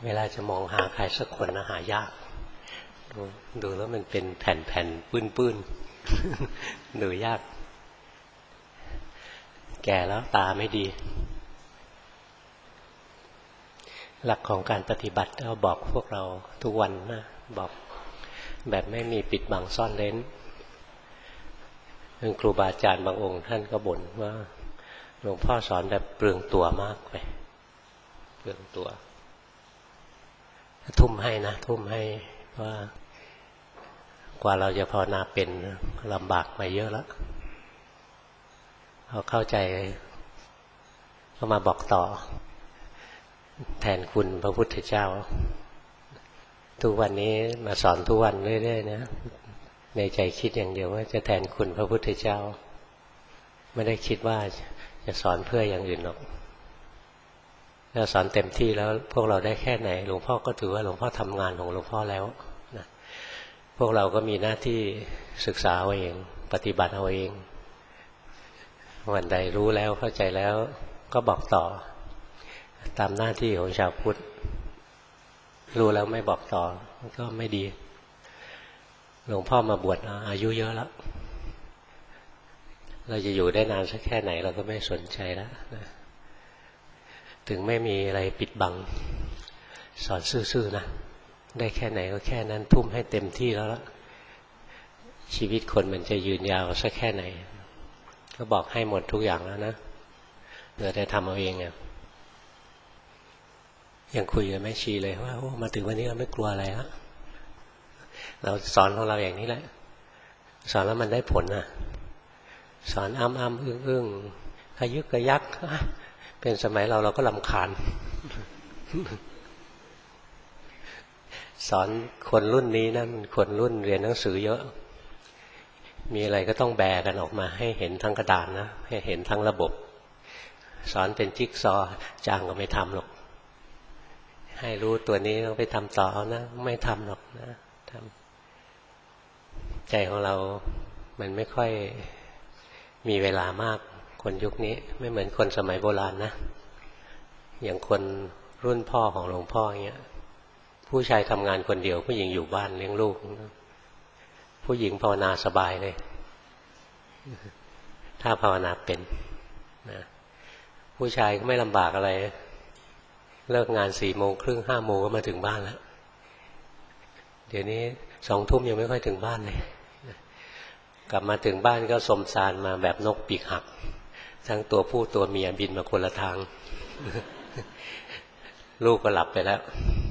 เวลาจะมองหาใครสักคนนะหายากดูแล้วมันเป็นแผ่นๆปื้นๆดูยากแก่แล้วตาไม่ดีหลักของการปฏิบัติเราบอกพวกเราทุกวันนะบอกแบบไม่มีปิดบังซ่อนเร้นครูบาอาจารย์บางองค์ท่านก็บ่นว่าหลวงพ่อสอนแบบเปลืองตัวมากไปเปลืองตัวทุ่มให้นะทุ่มให้ว่ากว่าเราจะภาวนาเป็นลำบากมาเยอะแล้วพอเข้าใจก็มาบอกต่อแทนคุณพระพุทธเจ้าทุกวันนี้มาสอนทุกวันเรื่อยๆนะในใจคิดอย่างเดียวว่าจะแทนคุณพระพุทธเจ้าไม่ได้คิดว่าจะสอนเพื่ออย่างอื่นหรอกเราสอนเต็มที่แล้วพวกเราได้แค่ไหนหลวงพ่อก็ถือว่าหลวงพ่อทำงานของหลวงพ่อแล้วนะพวกเราก็มีหน้าที่ศึกษาเอาเองปฏิบัติเอาเองวันใดรู้แล้วเข้าใจแล้วก็บอกต่อตามหน้าที่ของชาวพุทธรู้แล้วไม่บอกต่อก็ไม่ดีหลวงพ่อมาบวชอายุเยอะแล้วเราจะอยู่ได้นานสักแค่ไหนเราก็ไม่สนใจแล้วนะถึงไม่มีอะไรปิดบังสอนซื่อๆนะได้แค่ไหนก็แค่นั้นทุ่มให้เต็มที่แล้วละชีวิตคนมันจะยืนยาวสักแค่ไหนก็บอกให้หมดทุกอย่างแล้วนะเหลือแต่ทำเอาเองเนี่ยยังคุยกับแม่ชีเลยว่าโอ้มาถึงวันนี้เราไม่กลัวอะไรแล้วเราสอนของเราอย่างนี้แหละสอนแล้วมันได้ผลนะสอนอ้ำอึ้งขยึกกระยักเป็นสมัยเราก็รำคาญสอนคนรุ่นนี้นั่นคนรุ่นเรียนหนังสือเยอะมีอะไรก็ต้องแบกกันออกมาให้เห็นทั้งกระดานนะให้เห็นทั้งระบบสอนเป็นจิ๊กซอว์จ้างก็ไม่ทำหรอกให้รู้ตัวนี้ต้องไปทำต่อนะไม่ทำหรอกนะทำใจของเรามันไม่ค่อยมีเวลามากคนยุคนี้ไม่เหมือนคนสมัยโบราณนะอย่างคนรุ่นพ่อของหลวงพ่ออย่างเงี้ยผู้ชายทำงานคนเดียวผู้หญิงอยู่บ้านเลี้ยงลูกผู้หญิงภาวนาสบายเลยถ้าภาวนาเป็นนะผู้ชายก็ไม่ลำบากอะไรเลิกงาน4:30 5:00ก็มาถึงบ้านแล้วเดี๋ยวนี้20:00ยังไม่ค่อยถึงบ้านเลยกลับมาถึงบ้านก็สมสารมาแบบนกปีกหักทั้งตัวผู้ตัวเมียบินมาคนละทางลูกก็หลับไปแล้ว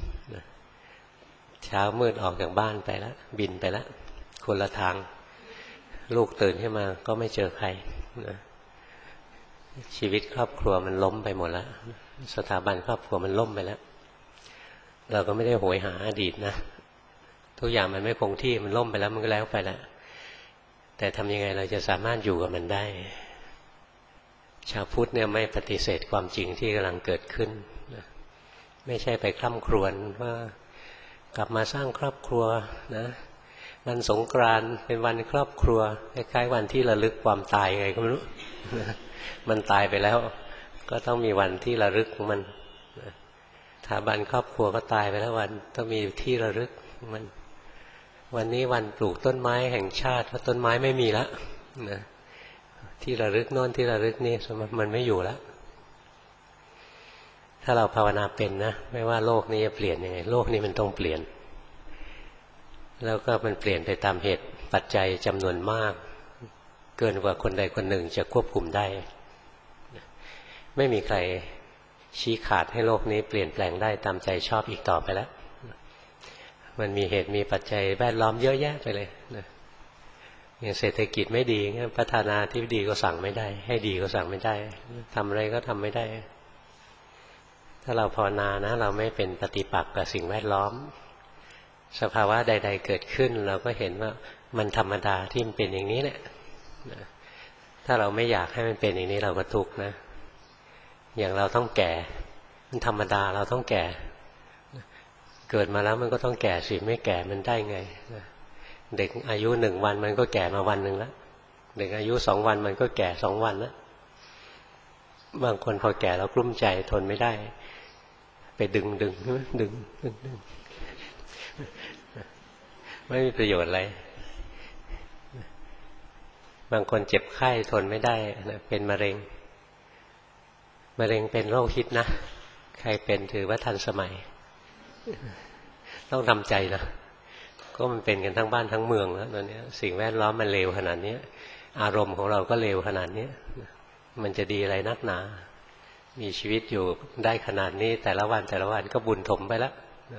เช้ามืดออกจากบ้านไปแล้วบินไปแล้วคนละทางลูกตื่นขึ้นมาก็ไม่เจอใครนะชีวิตครอบครัวมันล้มไปหมดแล้วสถาบันครอบครัวมันล่มไปแล้วเราก็ไม่ได้โหยหาอดีตนะทุกอย่างมันไม่คงที่มันล่มไปแล้วมันก็แล้วไปแล้วแต่ทำยังไงเราจะสามารถอยู่กับมันได้ชาวพุทธเนี่ยไม่ปฏิเสธความจริงที่กำลังเกิดขึ้นนะไม่ใช่ไปคร่ำครวญว่ากลับมาสร้างครอบครัวนะวันสงกรานต์เป็นวันครอบครัวคล้ายๆวันที่ระลึกความตายไงก็ไม่รู้มันตายไปแล้วก็ต้องมีวันที่ระลึกของมันสถาบันครอบครัวก็ตายไปแล้ววันต้องมีที่ระลึกมันวันนี้วันปลูกต้นไม้แห่งชาติเพราะต้นไม้ไม่มีแล้วนะที่ระลึกโน่นที่ระลึกนี่มันไม่อยู่แล้วถ้าเราภาวนาเป็นนะไม่ว่าโลกนี้จะเปลี่ยนยังไงโลกนี้มันต้องเปลี่ยนแล้วก็มันเปลี่ยนไปตามเหตุปัจจัยจำนวนมากเกินกว่าคนใดคนหนึ่งจะควบคุมได้ไม่มีใครชี้ขาดให้โลกนี้เปลี่ยนแปลงได้ตามใจชอบอีกต่อไปแล้วมันมีเหตุมีปัจจัยแวดล้อมเยอะแยะไปเลยนะอย่างเศรษฐกิจไม่ดีงั้นพัฒนาที่ดีก็สั่งไม่ได้ให้ดีก็สั่งไม่ได้ทำอะไรก็ทำไม่ได้ถ้าเราภาวนานะเราไม่เป็นปฏิปักษ์กับสิ่งแวดล้อมสภาวะใดๆเกิดขึ้นเราก็เห็นว่ามันธรรมดาที่มันเป็นอย่างนี้แหละถ้าเราไม่อยากให้มันเป็นอย่างนี้เราก็ทุกข์นะอย่างเราต้องแก่มันธรรมดาเราต้องแก่เกิดมาแล้วมันก็ต้องแก่สิไม่แก่มันได้ไงเด็กอายุ1 วันมันก็แก่มาวันหนึ่งแล้วเด็กอายุ2 วันมันก็แก่2 วันแล้วบางคนพอแก่แล้วกลุ้มใจทนไม่ได้ไปดึงไม่มีประโยชน์อะไรบางคนเจ็บไข้ทนไม่ได้เป็นมะเร็งเป็นโรคฮิตนะใครเป็นถือว่าทันสมัยต้องทำใจนะก็มันเป็นกันทั้งบ้านทั้งเมืองแล้วตอนนี้สิ่งแวดล้อมมันเลวขนาดนี้อารมณ์ของเราก็เลวขนาดนี้มันจะดีอะไรนักหนามีชีวิตอยู่ได้ขนาดนี้แต่ละวันก็บุญถมไปแล้ว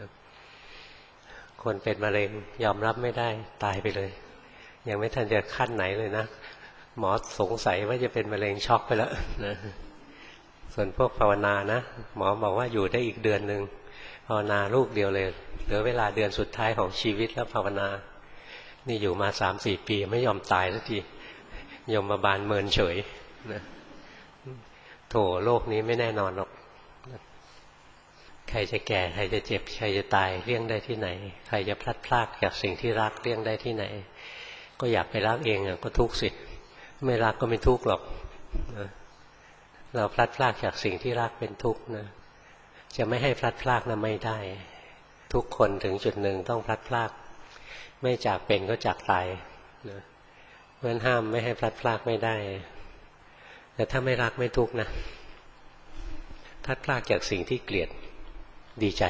คนเป็นมะเร็งยอมรับไม่ได้ตายไปเลยยังไม่ทันจะขั้นไหนเลยนะหมอสงสัยว่าจะเป็นมะเร็งช็อกไปแล้วนะส่วนพวกภาวนานะหมอบอกว่าอยู่ได้อีกเดือนนึงภาวนาลูกเดียวเลยเหลือเวลาเดือนสุดท้ายของชีวิตแล้วภาวนานี่อยู่มา 3-4 ปีไม่ยอมตายสักทียมบาลเมินเฉยนะโถโลกนี้ไม่แน่นอนหรอกใครจะแก่ใครจะเจ็บใครจะตายเลี่ยงได้ที่ไหนใครจะพลัดพรากจากสิ่งที่รักเลี่ยงได้ที่ไหนก็อยากไปรักเองก็ทุกข์สิไม่รักก็ไม่ทุกข์หรอกนะเราพลัดพรากจากสิ่งที่รักเป็นทุกข์นะจะไม่ให้พลัดพรากนะไม่ได้ทุกคนถึงจุดหนึ่งต้องพลัดพรากไม่จากเป็นก็จากตายนะเพราะฉะนั้นห้ามไม่ให้พลัดพรากไม่ได้แต่ถ้าไม่รักไม่ทุกข์นะพลัดพรากจากสิ่งที่เกลียดดีใจ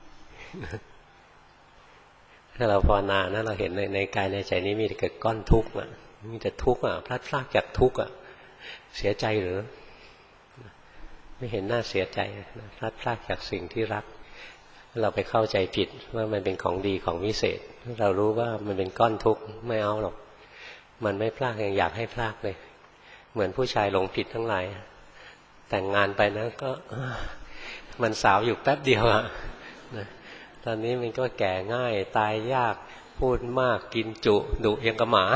ถ้าเราภาวนานะเราเห็นในกายในใจนี้มีแต่เกิดก้อนทุกข์มีแต่ทุกข์พลัดพรากจากทุกข์เสียใจหรือไม่เห็นน่าเสียใจพลัดพรากจากสิ่งที่รักเราไปเข้าใจผิดว่ามันเป็นของดีของวิเศษเรารู้ว่ามันเป็นก้อนทุกข์ไม่เอาหรอกมันไม่พลากยังอยากให้พลากเลยเหมือนผู้ชายหลงผิดทั้งหลายแต่งงานไปนะก็มันสาวอยู่แป๊บเดียวตอนนี้มันก็แก่ง่ายตายยากพูดมากกินจุดุยังกระหมา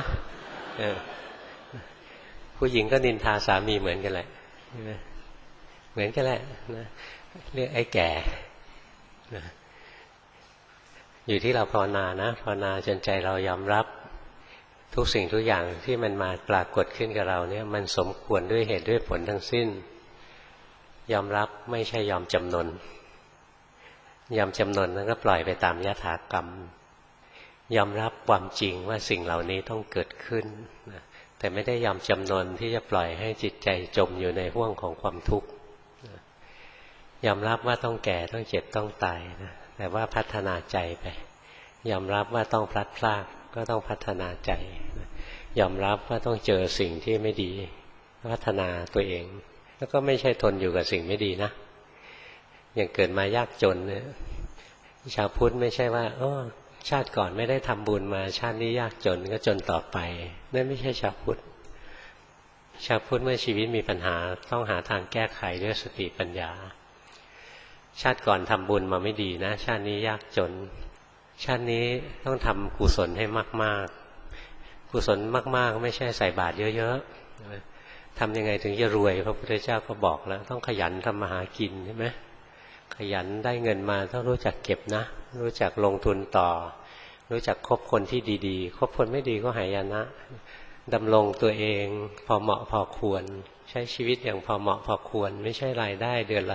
ผู้หญิงก็นินทาสามีเหมือนกันแหละเหมือนกันแหละนะเรียกไอ้แก่นะอยู่ที่เราภาวนานะภาวนาจนใจเรายอมรับทุกสิ่งทุกอย่างที่มันมาปรากฏขึ้นกับเราเนี่ยมันสมควรด้วยเหตุด้วยผลทั้งสิ้นยอมรับไม่ใช่ยอมจำนนยอมจำนนแล้วก็ปล่อยไปตามยถากรรมยอมรับความจริงว่าสิ่งเหล่านี้ต้องเกิดขึ้นนะแต่ไม่ได้ยอมจำนนที่จะปล่อยให้จิตใจจมอยู่ในห้วงของความทุกข์ยอมรับว่าต้องแก่ต้องเจ็บต้องตายนะแต่ว่าพัฒนาใจไปยอมรับว่าต้องพลัดพรากก็ต้องพัฒนาใจยอมรับว่าต้องเจอสิ่งที่ไม่ดีพัฒนาตัวเองแล้วก็ไม่ใช่ทนอยู่กับสิ่งไม่ดีนะอย่างเกิดมายากจนเนี่ยชาวพุทธไม่ใช่ว่าชาติก่อนไม่ได้ทำบุญมาชาตินี้ยากจนก็จนต่อไปนั่นไม่ใช่ชาวพุทธชาวพุทธเมื่อชีวิตมีปัญหาต้องหาทางแก้ไขด้วยสติปัญญาชาติก่อนทำบุญมาไม่ดีนะชาตินี้ยากจนชาตินี้ต้องทำกุศลให้มากๆกุศลมากๆไม่ใช่ใส่บาตรเยอะๆทำยังไงถึงจะรวยพระพุทธเจ้าก็บอกแล้วต้องขยันทำมาหากินใช่ไหมขยันได้เงินมาต้องรู้จักเก็บนะรู้จักลงทุนต่อรู้จักคบคนที่ดีๆคบคนไม่ดีก็หายนะดำรงตัวเองพอเหมาะพอควรใช้ชีวิตอย่างพอเหมาะพอควรไม่ใช่รายได้เดือนละ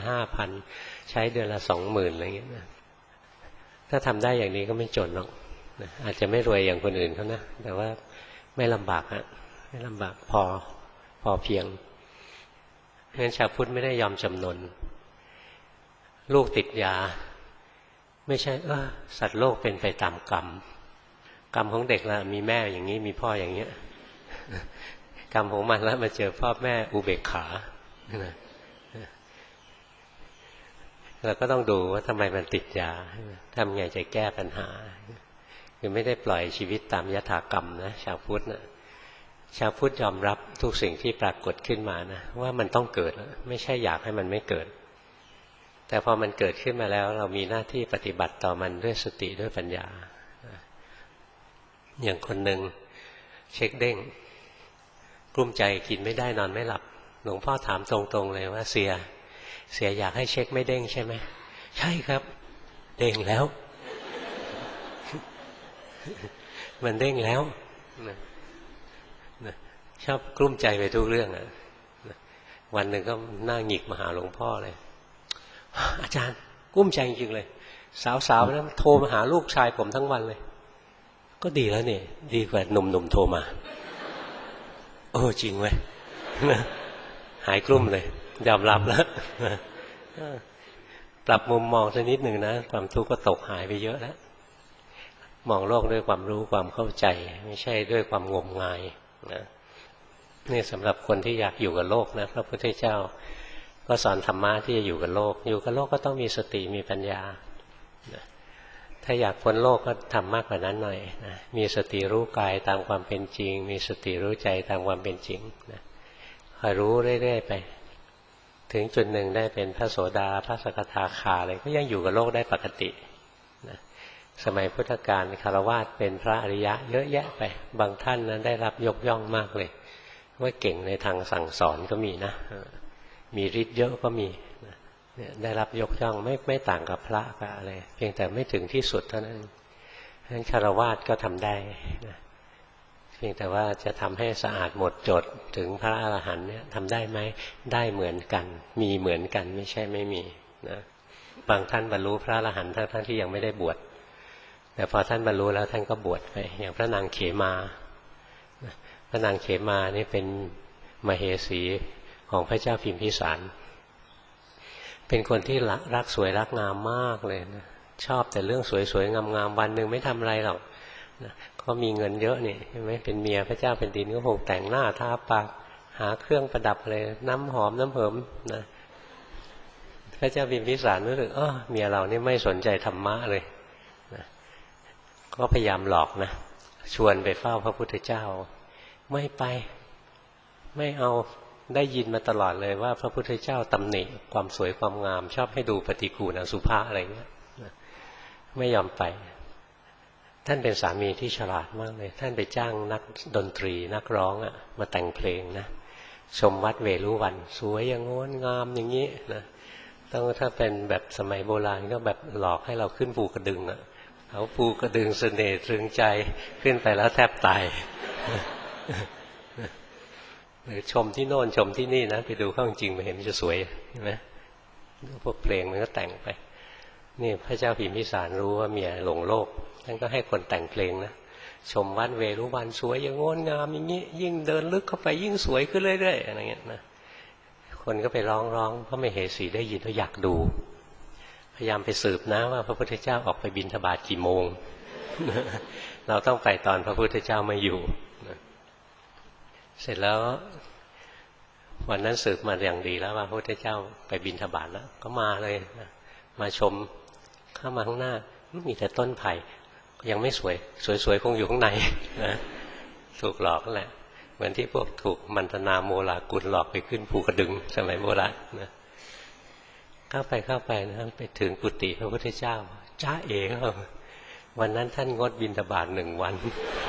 5,000 ใช้เดือนละ 20,000อะไรอย่างเงี้ยนะถ้าทำได้อย่างนี้ก็ไม่จนหรอกอาจจะไม่รวยอย่างคนอื่นเขานะแต่ว่าไม่ลำบากไม่ลำบากพอเพียงเพราะฉะนั้นชาวพุทธไม่ได้ยอมจำนนลูกติดยาไม่ใช่สัตว์โลกเป็นไปตามกรรมของเด็กละมีแม่อย่างนี้มีพ่ออย่างเงี้ยกรรมของมันแล้วมาเจอพ่อแม่อุเบกขาเราก็ต้องดูว่าทำไมมันติดยาทำไงจะแก้ปัญหาคือไม่ได้ปล่อยชีวิตตามยถากรรมนะชาวพุทธนะชาวพุทธยอมรับทุกสิ่งที่ปรากฏขึ้นมานะว่ามันต้องเกิดไม่ใช่อยากให้มันไม่เกิดแต่พอมันเกิดขึ้นมาแล้วเรามีหน้าที่ปฏิบัติต่อมันด้วยสติด้วยปัญญาอย่างคนหนึ่งเช็คเด้งกลุ้มใจกินไม่ได้นอนไม่หลับหลวงพ่อถามตรงๆเลยว่าเสียอยากให้เช็คไม่เด้งใช่ไหมใช่ครับเด้งแล้ว มันเด้งแล้วชอบกลุ้มใจไปทุกเรื่องวันหนึ่งก็หน้าหงิกมาหาหลวงพ่อเลยอาจารย์กุ้มใจจริงๆเลยสาวๆนั้นโทรมาหาลูกชายผมทั้งวันเลยก็ดีแล้วนี่ดีกว่าหนุ่มๆโทรมาจริงเว้ยหายกลุ้มเลยยอมรับแล้วปรับมุมมองสักนิดหนึ่งนะความทุกข์ก็ตกหายไปเยอะแล้วมองโลกด้วยความรู้ความเข้าใจไม่ใช่ด้วยความงมงายนะนี่สำหรับคนที่อยากอยู่กับโลกนะพระพุทธเจ้าก็สอนธรรมะที่จะอยู่กับโลกอยู่กับโลกก็ต้องมีสติมีปัญญานะถ้าอยากพ้นโลกก็ทำมากกว่านั้นหน่อยนะมีสติรู้กายตามความเป็นจริงมีสติรู้ใจตามความเป็นจริงนะคอยรู้เรื่อยๆไปถึงจุดหนึ่งได้เป็นพระโสดาพระสกทาคาอะไรก็ยังอยู่กับโลกได้ปกตินะสมัยพุทธกาลคฤหัสถ์เป็นพระอริยะเยอะแยะไปบางท่านนั้นได้รับยกย่องมากเลยว่าเก่งในทางสั่งสอนก็มีนะมีฤทธิ์เยอะก็มีได้รับยกย่องไม่ต่างกับพระกับอะไรเพียงแต่ไม่ถึงที่สุดเท่านั้นฉะนั้นคฤหัสถ์ก็ทำได้นะเพียงแต่ว่าจะทำให้สะอาดหมดจดถึงพระอรหันต์เนี่ยทำได้ไหมได้เหมือนกันมีเหมือนกันไม่ใช่ไม่มีนะบางท่านบรรลุพระอรหันต์ทั้งที่ยังไม่ได้บวชแต่พอท่านบรรลุแล้วท่านก็บวชไปอย่างพระนางเขมาพระนางเขมานี่เป็นมเหสีของพระเจ้าพิมพิสารเป็นคนที่รักสวยรักงามมากเลยนะชอบแต่เรื่องสวยๆงามๆวันหนึ่งไม่ทำอะไรหรอกนะก็มีเงินเยอะนี่ใช่ไหมเป็นเมียพระเจ้าแผ่นดินก็คงแต่งหน้าทาปากหาเครื่องประดับเลยน้ำหอมน้ำเหิมนะพระเจ้าพิมพิสารรู้สึกเมียเรานี่ไม่สนใจธรรมะเลยนะก็พยายามหลอกนะชวนไปเฝ้าพระพุทธเจ้าไม่ไปไม่เอาได้ยินมาตลอดเลยว่าพระพุทธเจ้าตำหนิความสวยความงามชอบให้ดูปฏิกูลอสุภะอะไรเงี้ยไม่ยอมไปท่านเป็นสามีที่ฉลาดมากเลยท่านไปจ้างนักดนตรีนักร้องมาแต่งเพลงนะชมวัดเวรุวันสวยอย่างงดงามอย่างนี้นะต้องถ้าเป็นแบบสมัยโบราณก็แบบหลอกให้เราขึ้นภูกระดึงเอาภูกระดึงเสน่ห์ตรึงใจขึ้นไปแล้วแทบตายหรือชมที่โน่นชมที่นี่นะไปดูข้างจริงไปเห็นมันจะสวยใช่ไหมพวกเพลงมันก็แต่งไปนี่พระเจ้าพิมพิสารรู้ว่าเมียหลงโลกท่านก็ให้คนแต่งเพลงนะชมวัดเวรุวันสวยอย่างงดงามอย่างนี้ยิ่งเดินลึกเข้าไปยิ่งสวยขึ้นเรื่อยๆอะไรเงี้ยนะคนก็ไปร้องเพราะมเหสีได้ยินแล้วอยากดูพยายามไปสืบนะว่าพระพุทธเจ้าออกไปบิณฑบาตกี่โมง เราต้องไปตอนพระพุทธเจ้าไม่อยู่เสร็จแล้ววันนั้นสืบมาอย่างดีแล้วว่าพระพุทธเจ้าไปบิณฑบาตแล้วก็มาเลยมาชมเข้ามาข้างหน้ามีแต่ต้นไผ่ยังไม่สวยสวยๆคงอยู่ข้างในนะถูกหลอกนั่นแหละเหมือนที่พวกถูกมันตนาโมลากุลหลอกไปขึ้นภูกระดึงสมัยโบราณนะเข้าไปนะไปถึงกุฏิพระพุทธเจ้าจ้าเอ๋ครับวันนั้นท่านงดบิณฑบาต1 วัน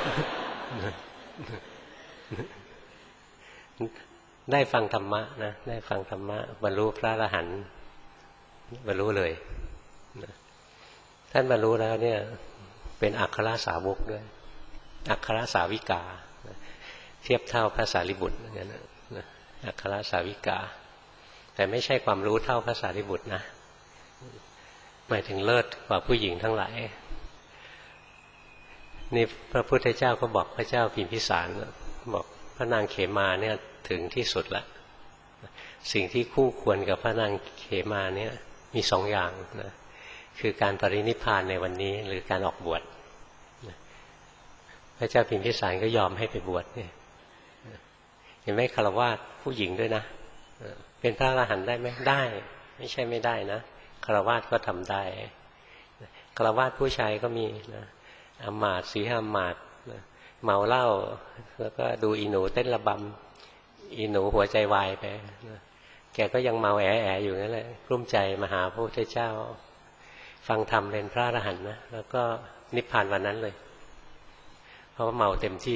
ได้ฟังธรรมะนะได้ฟังธรรมะบรรลุพระอรหันต์บรรลุเลยนะท่านบรรลุแล้วเนี่ยเป็นอัครสาวกด้วยอัครสาวิกาเทียบเท่าพระสารีบุตรอย่างนั้นนะอัครสาวิกาแต่ไม่ใช่ความรู้เท่าพระสารีบุตรนะหมายถึงเลิศกว่าผู้หญิงทั้งหลายนี่พระพุทธเจ้าก็บอกพระเจ้าพิมพิสารบอกพระนางเขมาเนี่ยถึงที่สุดละสิ่งที่คู่ควรกับพระนางเขมาเนี่ยมี2 อย่างนะคือการปรินิพพานในวันนี้หรือการออกบวชพระเจ้าพิมพิสารก็ยอมให้ไปบวชเนี่ยเห็นไหมฆราวาสผู้หญิงด้วยนะเป็นพระอรหันต์ได้ไหมได้ไม่ใช่ไม่ได้นะฆราวาสก็ทำได้ฆราวาสผู้ชายก็มีนะอมาตย์สีหามาตย์เมาเหล้าแล้วก็ดูอีหนูเต้นระบำอีหนูหัวใจวายไปแกก็ยังเมาแอ๋ๆอยู่นั่นแหละกลุ้มใจมาหาพระพุทธเจ้าฟังธรรมเป็นพระอรหันต์นะแล้วก็นิพพานวันนั้นเลยเพราะว่าเมาเต็มที่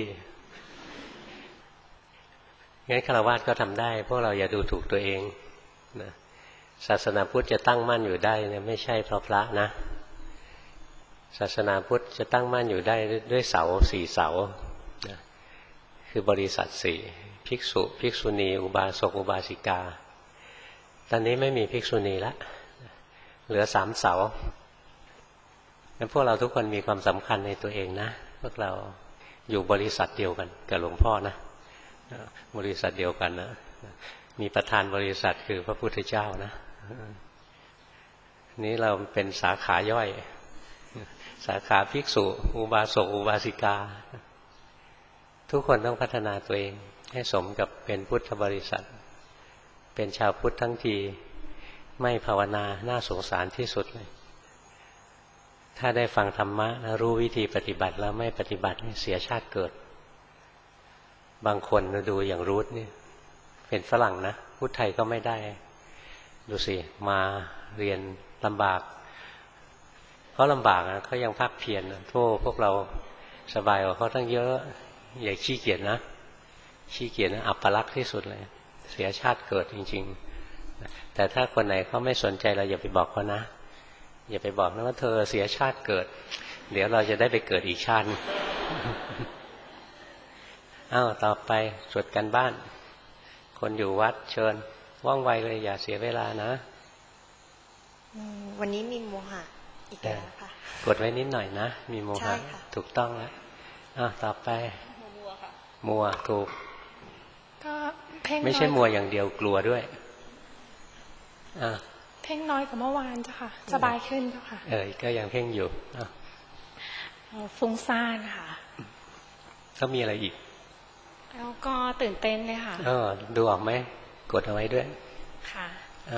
งั้นฆราวาสก็ทำได้พวกเราอย่าดูถูกตัวเองนะศาสนาพุทธจะตั้งมั่นอยู่ได้เนี่ยไม่ใช่เพราะพระนะศาสนาพุทธจะตั้งมั่นอยู่ได้ด้วยเสา4 เสานะคือบริษัท4ภิกษุภิกษุณีอุบาสกอุบาสิกาตอนนี้ไม่มีภิกษุณีละเหลือ3 เสางั้นพวกเราทุกคนมีความสำคัญในตัวเองนะพวกเราอยู่บริษัทเดียวกันกับหลวงพ่อนะบริษัทเดียวกันนะมีประธานบริษัทคือพระพุทธเจ้านะนี้เราเป็นสาขาย่อยสาขาภิกษุอุบาสกอุบาสิกาทุกคนต้องพัฒนาตัวเองให้สมกับเป็นพุทธบริษัทเป็นชาวพุทธทั้งทีไม่ภาวนาน่าสงสารที่สุดเลยถ้าได้ฟังธรรมะแล้วรู้วิธีปฏิบัติแล้วไม่ปฏิบัติเสียชาติเกิดบางคนดูอย่างรูทนี่เป็นฝรั่งนะพูดไทยก็ไม่ได้ดูสิมาเรียนลำบากเขาลำบากนะเขายังภาคเพียรโทษพวกเราสบายกว่าเขาตั้งเยอะอย่าขี้เกียจนะขี้เกียจนะอัปลักษณ์ที่สุดเลยเสียชาติเกิดจริงๆแต่ถ้าคนไหนเขาไม่สนใจเราอย่าไปบอกเขานะอย่าไปบอกนะว่าเธอเสียชาติเกิดเดี๋ยวเราจะได้ไปเกิดอีกชาติอ้าวต่อไปสวดกันบ้านคนอยู่วัดเชิญว่องไวเลยอย่าเสียเวลานะวันนี้มีโมหะอีกแล้วค่ะกดไว้นิดหน่อยนะมีโมหะถูกต้องแล้วต่อไปมัวถูกก็เพ่งไม่ใช่มัวอย่างเดียวกลัวด้วยเพ่งน้อยกว่าเมื่อวานจ้ะค่ะสบายขึ้นจ้ะค่ะก็ยังเพ่งอยู่ฟุ้งซ่านค่ะก็มีอะไรอีกแล้วก็ตื่นเต้นเลยค่ะดูออกไหมกดเอาไว้ด้วยค่ะ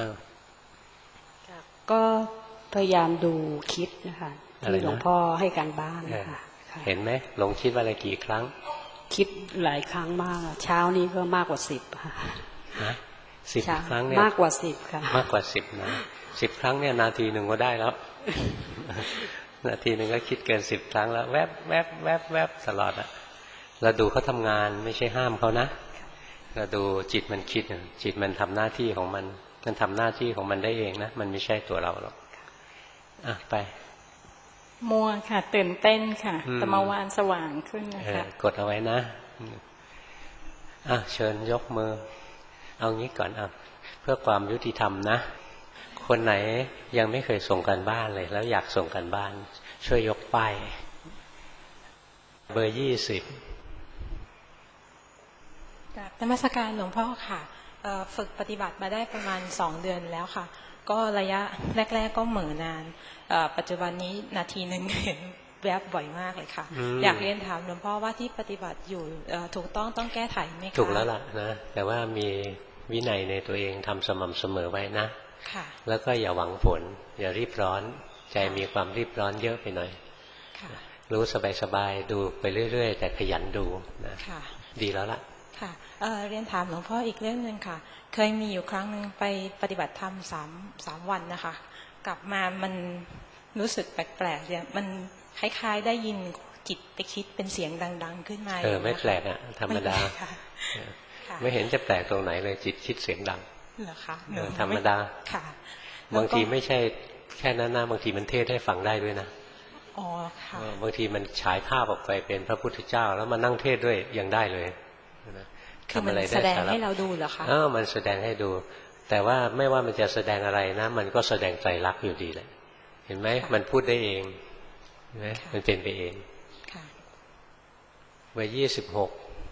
ก็พยายามดูคิดนะคะที่หลวงพ่อให้การบ้านนะคะเห็นไหมลงคิดว่าอะไรกี่ครั้งคิดหลายครั้งมากเช้านี้ก็มากกว่า10ค่ะ 10 ครั้งเนี่ยมากกว่า10ค่ะมากกว่า10นะ10 ครั้งเนี่ยนาทีหนึ่งก็ได้แล้วนาทีหนึ่งก็คิดเกิน10 ครั้งแล้วแวบแวบแวบแวบตลอดอะเราดูเขาทำงานไม่ใช่ห้ามเขานะเราดูจิตมันคิดจิตมันทำหน้าที่ของมันทำหน้าที่ของมันได้เองนะมันไม่ใช่ตัวเราหรอกไปมัวค่ะตื่นเต้นค่ะแต่เมื่อวานสว่างขึ้นนะคะกดเอาไว้นะเชิญยกมือเอางี้ก่อนเพื่อความยุติธรรมนะคนไหนยังไม่เคยส่งกันบ้านเลยแล้วอยากส่งกันบ้านช่วยยกป้ายเบอร์20 กับนมัสการหลวงพ่อค่ะฝึกปฏิบัติมาได้ประมาณ2 เดือนแล้วค่ะก็ระยะแรกๆก็เหม่อนานปัจจุบันนี้นาทีหนึ่งเห็นแวบบ่อยมากเลยค่ะอยากเรียนถามหลวงพ่อว่าที่ปฏิบัติอยู่ถูกต้องแก้ไขไหมคะถูกแล้วล่ะนะแต่ว่ามีวินัยในตัวเองทำสม่ำเสมอไว้นะค่ะแล้วก็อย่าหวังผลอย่ารีบร้อนใจมีความรีบร้อนเยอะไปหน่อยรู้สบายๆดูไปเรื่อยๆแต่ขยันดูนะดีแล้วล่ะค่ะเรียนถามหลวงพ่ออีกเรื่องนึงค่ะเคยมีอยู่ครั้งนึงไปปฏิบัติธรรม3 วันนะคะกลับมามันรู้สึกแปลกๆเนี่ยมันคล้ายๆได้ยินจิตไปคิดเป็นเสียงดังๆขึ้นมาไม่แปลกธรรมดาไม่เห็นจะแปลกตรงไหนเลยจิตคิดเสียงดังเหรอคะธรรมดาค่ะบางทีไม่ใช่แค่นั้นนะบางทีมันเทศให้ฟังได้ด้วยนะค่ะบางทีมันฉายภาพออกไปเป็นพระพุทธเจ้าแล้วมานั่งเทศด้วยยังได้เลยคือมันแสดงให้เราดูเหรอคะมันแสดงให้ดูแต่ว่าไม่ว่ามันจะแสดงอะไรนะมันก็แสดงไตรลักษณ์อยู่ดีเลยเห็นไหมมันพูดได้เองเห็นไหมมันเป็นไปเองเบอร์26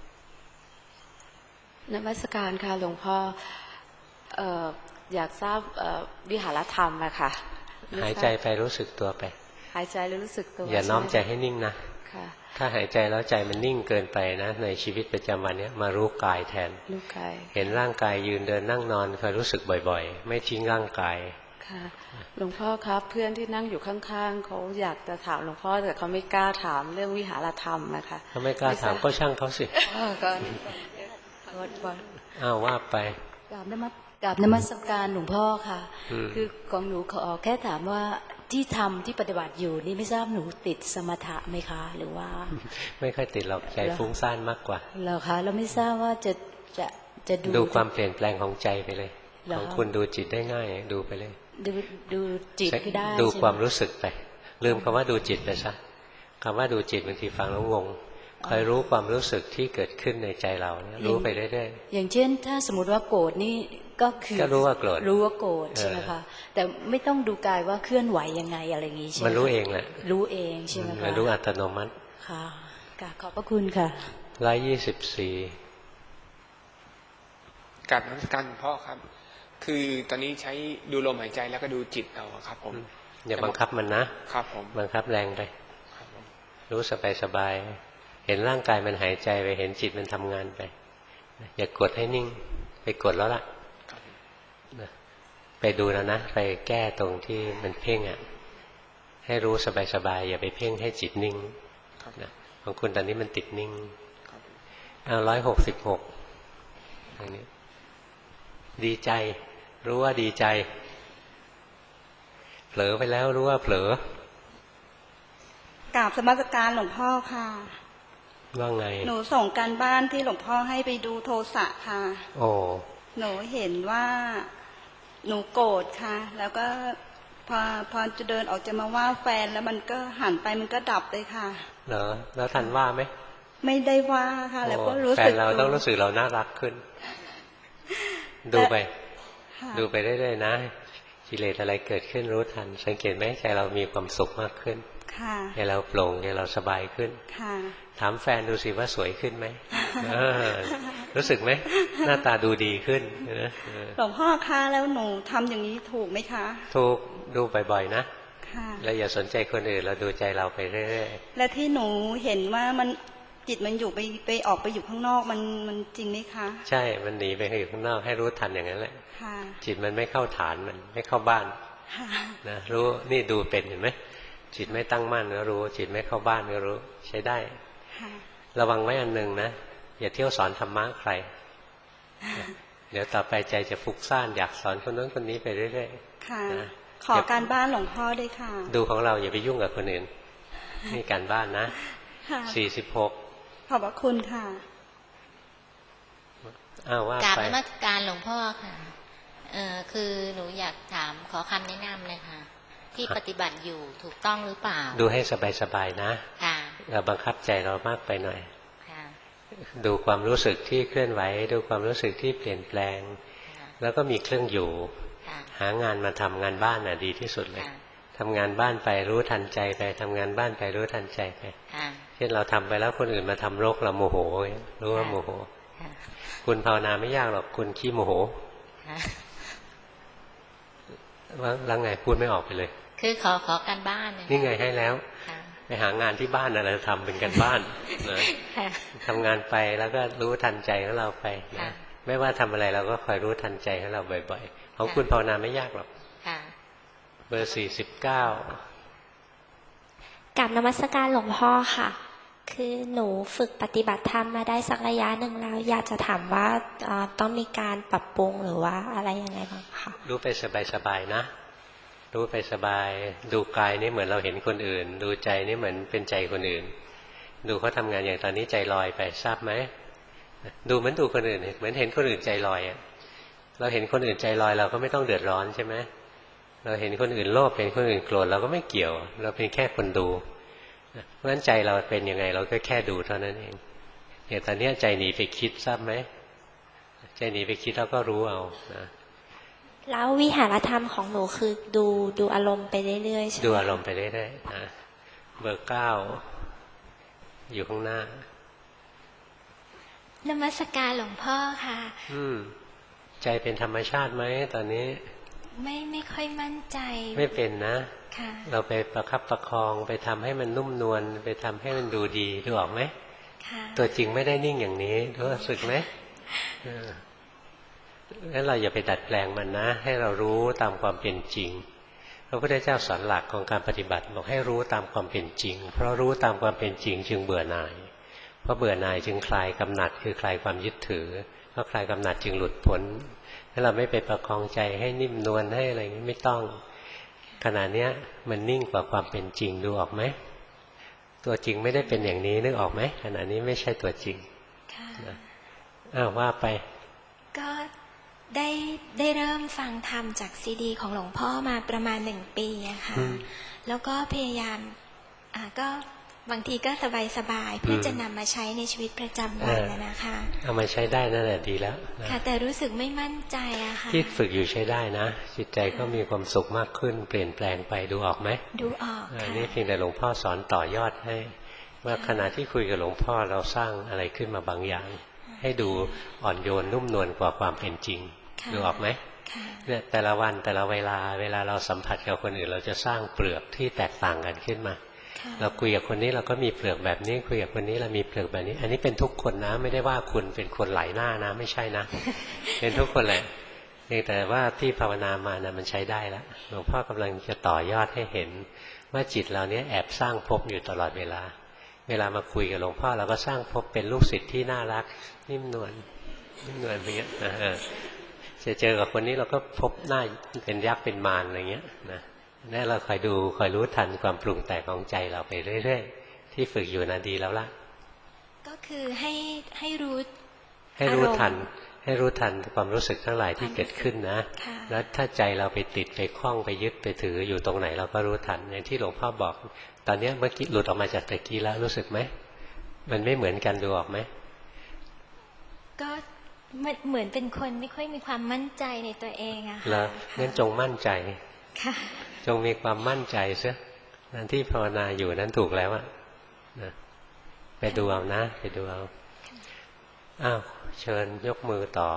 นมัสการค่ะหลวงพ่ออยากทราบวิหารธรรมอะค่ะหายใจไปรู้สึกตัวไปหายใจรู้สึกตัวอย่าน้อมใจให้นิ่งนะถ้าหายใจแล้วใจมันนิ่งเกินไปนะในชีวิตประจำวันนี้มารู้กายแทนรู้กายเห็นร่างกายยืนเดินนั่งนอนคอยรู้สึกบ่อยๆไม่ทิ้งร่างกายค่ะหลวงพ่อครับเพื่อนที่นั่งอยู่ข้างๆเขาอยากจะถามหลวงพ่อแต่เขาไม่กล้าถามเรื่องวิหารธรรมนะคะเขาไม่กล้าถามก็ช่างเขาสิก็ว่าไปกราบนมัสการหลวงพ่อค่ะคือของหนูขอแค่ถามว่าที่ทำที่ปฏิบัติอยู่นี่ไม่ทราบหนูติดสมถะไหมคะหรือว่าไม่ค่อยติดหรอกใจฟุ้งซ่านมากกว่าแล้วคะเราไม่ทราบว่าจะดูความเปลี่ยนแปลงของใจไปเลยของคุณดูจิตได้ง่ายดูไปเลยดูจิตก็ได้ดูความรู้สึกไปลืมคำว่าดูจิตไปซะคำว่าดูจิตบางทีฟังแล้วงงคอยรู้ความรู้สึกที่เกิดขึ้นในใจเรารู้ไปเรื่อยๆอย่างเช่นถ้าสมมติว่าโกรธนี่ก็คือก็รู้ว่าโกรธใช่ไหมคะแต่ไม่ต้องดูกายว่าเคลื่อนไหวยังไงอะไรอย่างนี้ใช่ไหมมันรู้เองแหละรู้เองใช่ไหมคะมันรู้อัตโนมัติค่ะขอบพระคุณค่ะ 124 การนักการพ่อครับคือตอนนี้ใช้ดูลมหายใจแล้วก็ดูจิตเอาครับผมอย่าบังคับมันนะครับผมบังคับแรงไปรู้สบายเห็นร่างกายมันหายใจไปเห็นจิตมันทำงานไปอย่ากดให้นิ่งไปกดแล้วล่ะไปดูแล้วนะไปแก้ตรงที่มันเพ่งอ่ะให้รู้สบายอย่าไปเพ่งให้จิตนิ่งของคุณตอนนี้มันติดนิ่งเอา166อย่างนี้ดีใจรู้ว่าดีใจเผลอไปแล้วรู้ว่าเผลอกราบนมัสการหลวงพ่อค่ะว่าไงหนูส่งการบ้านที่หลวงพ่อให้ไปดูโทสะค่ะโอ้หนูเห็นว่าหนูโกรธค่ะแล้วก็พอจะเดินออกจะมาว่าแฟนแล้วมันก็หันไปมันก็ดับเลยค่ะเหรอแล้วทันว่าไหมไม่ได้ว่าค่ะแล้วก็รู้สึกแฟนเราต้องรู้สึกเราน่ารักขึ้นดูไปเรื่อยๆนะกิเลสอะไรเกิดขึ้นรู้ทันสังเกตไหมใจเรามีความสุขมากขึ้นใจเราโปร่งใจเราสบายขึ้นถามแฟนดูสิว่าสวยขึ้นไหมรู้สึกไหมหน้าตาดูดีขึ้นหลวงพ่อคะแล้วหนูทำอย่างนี้ถูกไหมคะถูกดูบ่อยๆนะแล้วอย่าสนใจคนอื่นเราดูใจเราไปเรื่อยๆและที่หนูเห็นว่ามันจิตมันอยู่ไปออกไปอยู่ข้างนอกมันจริงไหมคะใช่มันหนีไปอยู่ข้างนอกให้รู้ทันอย่างนั้นแหละจิตมันไม่เข้าฐานมันไม่เข้าบ้านนะรู้นี่ดูเป็นเห็นไหมจิตไม่ตั้งมั่นก็รู้จิตไม่เข้าบ้านก็รู้ใช้ได้ระวังไว้อันหนึ่งนะอย่าเที่ยวสอนธรรมะใครเดี๋ยวต่อไปใจจะฟุ้งซ่านอยากสอนคนนั้นคนนี้ไปเรื่อยๆค่ะขอการบ้านหลวงพ่อด้วยค่ะดูของเราอย่าไปยุ่งกับคนอื่นนี่การบ้านนะ46 ขอบพระคุณค่ะว่ากราบนมัสการหลวงพ่อค่ะคือหนูอยากถามขอคำแนะนำเลยค่ะที่ปฏิบัติอยู่ถูกต้องหรือเปล่าดูให้สบายๆนะเราบังคับใจเรามากไปหน่อยดูความรู้สึกที่เคลื่อนไหวดูความรู้สึกที่เปลี่ยนแปลงแล้วก็มีเครื่องอยู่หางานมาทำงานบ้านดีที่สุดเลยทำงานบ้านไปรู้ทันใจไปทำงานบ้านไปรู้ทันใจไปเช่นเราทำไปแล้วคนอื่นมาทำรกเราโมโหรู้ว่าโมโหคุณภาวนาไม่ยากหรอกคุณขี้โมโหว่าแล้วไงพูดไม่ออกไปเลยคือขอการบ้านนี่ไงให้แล้วไปหางานที่บ้านอะไรทำเป็นกันบ้านนะทำงานไปแล้วก็รู้ทันใจของเราไปนะไม่ว่าทำอะไรเราก็คอยรู้ทันใจของเราบ่อยๆของคุณภาวนาไม่ยากหรอกเบอร์49 กราบนมัสการหลวงพ่อค่ะคือหนูฝึกปฏิบัติธรรมมาได้สักระยะหนึ่งแล้วอยากจะถามว่าต้องมีการปรับปรุงหรือว่าอะไรยังไงบ้างคะรู้ไปสบายๆนะรู้ไปสบายดูกายนี่เหมือนเราเห็นคนอื่นดูใจนี่เหมือนเป็นใจคนอื่นดูเขาทำงานอย่างตอนนี้ใจลอยไปทราบไหมดูเหมือนดูคนอื่นเหมือนเห็นคนอื่นใจลอยเราเห็นคนอื่นใจลอยเราก็ไม่ต้องเดือดร้อนใช่ไหมเราเห็นคนอื่นโลภเห็นคนอื่นโกรธเราก็ไม่เกี่ยวเราเป็นแค่คนดูเพราะฉะนั้นใจเราเป็นยังไงเราก็แค่ดูเท่านั้นเองอย่างตอนนี้ใจหนีไปคิดทราบไหมใจหนีไปคิดแล้วก็รู้เอานะแล้ววิหารธรรมของหนูคือดูอารมณ์ไปเรื่อยๆใช่ไหมดูอารมณ์ไปเรื่อยๆนะเบอร์9อยู่ข้างหน้านมัสการหลวงพ่อค่ะใจเป็นธรรมชาติไหมตอนนี้ไม่ค่อยมั่นใจไม่เป็นนะเราไปประคับประคองไปทำให้มันนุ่มนวลไปทำให้มันดูดีดูออกไหมตัวจริงไม่ได้นิ่งอย่างนี้รู้สึกไหมงั้นเราอย่าไปดัดแปลงมันนะให้เรารู้ตามความเป็นจริงพระพุทธเจ้าสอนหลักของการปฏิบัติบอกให้รู้ตามความเป็นจริงเพราะรู้ตามความเป็นจริงจึงเบื่อหน่ายเพราะเบื่อหน่ายจึงคลายกำหนัดคือคลายความยึดถือเพราะคลายกำหนัดจึงหลุดพ้นถ้าเราไม่ไปประคองใจให้นิ่มนวลให้อะไรนี้ไม่ต้องขณะเนี้ยมันนิ่งกว่าความเป็นจริงดูออกไหมตัวจริงไม่ได้เป็นอย่างนี้นึกออกไหมขณะนี้ไม่ใช่ตัวจริงว่าไปก็ได้เริ่มฟังธรรมจากซีดีของหลวงพ่อมาประมาณ1 ปีอะค่ะแล้วก็พยายามก็บางทีก็สบายๆเพื่อจะนำมาใช้ในชีวิตประจำวันนะคะเอามาใช้ได้นั่นแหละดีแล้วค่ะแต่รู้สึกไม่มั่นใจอะค่ะที่ฝึกอยู่ใช้ได้นะจิตใจก็มีความสุขมากขึ้นเปลี่ยนแปลงไปดูออกไหมดูออกค่ะนี่เพียงแต่หลวงพ่อสอนต่อยอดให้ว่าขณะที่คุยกับหลวงพ่อเราสร้างอะไรขึ้นมาบางอย่างให้ดูอ่อนโยนนุ่มนวลกว่าความเป็นจริงดูออกไหมเนี่ยแต่ละวันแต่ละเวลาเราสัมผัสกับคนอื่นเราจะสร้างเปลือกที่แตกต่างกันขึ้นมาเราคุยกับคนนี้เราก็มีเปลือกแบบนี้คุยกับคนนี้เรามีเปลือกแบบนี้อันนี้เป็นทุกคนนะไม่ได้ว่าคุณเป็นคนไหลหน้านะไม่ใช่นะ เป็นทุกคนแหละเพียงแต่ว่าที่ภาวนามานะมันใช้ได้แล้วหลวงพ่อกำลังจะต่อยอดให้เห็นว่าจิตเราเนี้ยแอบสร้างภพอยู่ตลอดเวลามาคุยกับหลวงพ่อเราก็สร้างภพเป็นลูกศิษย์ที่น่ารักนิ่มนวลอย่างเงี้ยจะเจอกับคนนี้เราก็พบหน้าเป็นยักษ์เป็นมารอะไรเงี้ยนะนี่เราคอยดูคอยรู้ทันความปรุงแต่งของใจเราไปเรื่อยๆที่ฝึกอยู่นะดีแล้วล่ะก็คือให้รู้ทันความรู้สึกทั้งหลายที่เกิดขึ้นนะแล้วถ้าใจเราไปติดไปคล้องไปยึดไปถืออยู่ตรงไหนเราก็รู้ทันอย่างที่หลวงพ่อบอกตอนนี้เมื่อกี้หลุดออกมาจากตะกี้แล้วรู้สึกไหมมันไม่เหมือนกันดูออกไหมก็เหมือนเป็นคนไม่ค่อยมีความมั่นใจในตัวเองอะค่ะแล้วงั้นจงมั่นใจจงมีความมั่นใจซะนั่นที่ภาวนาอยู่นั้นถูกแล้วอะนะไปดูเอานะไปดูเอาอ้าวเชิญยกมือต่อ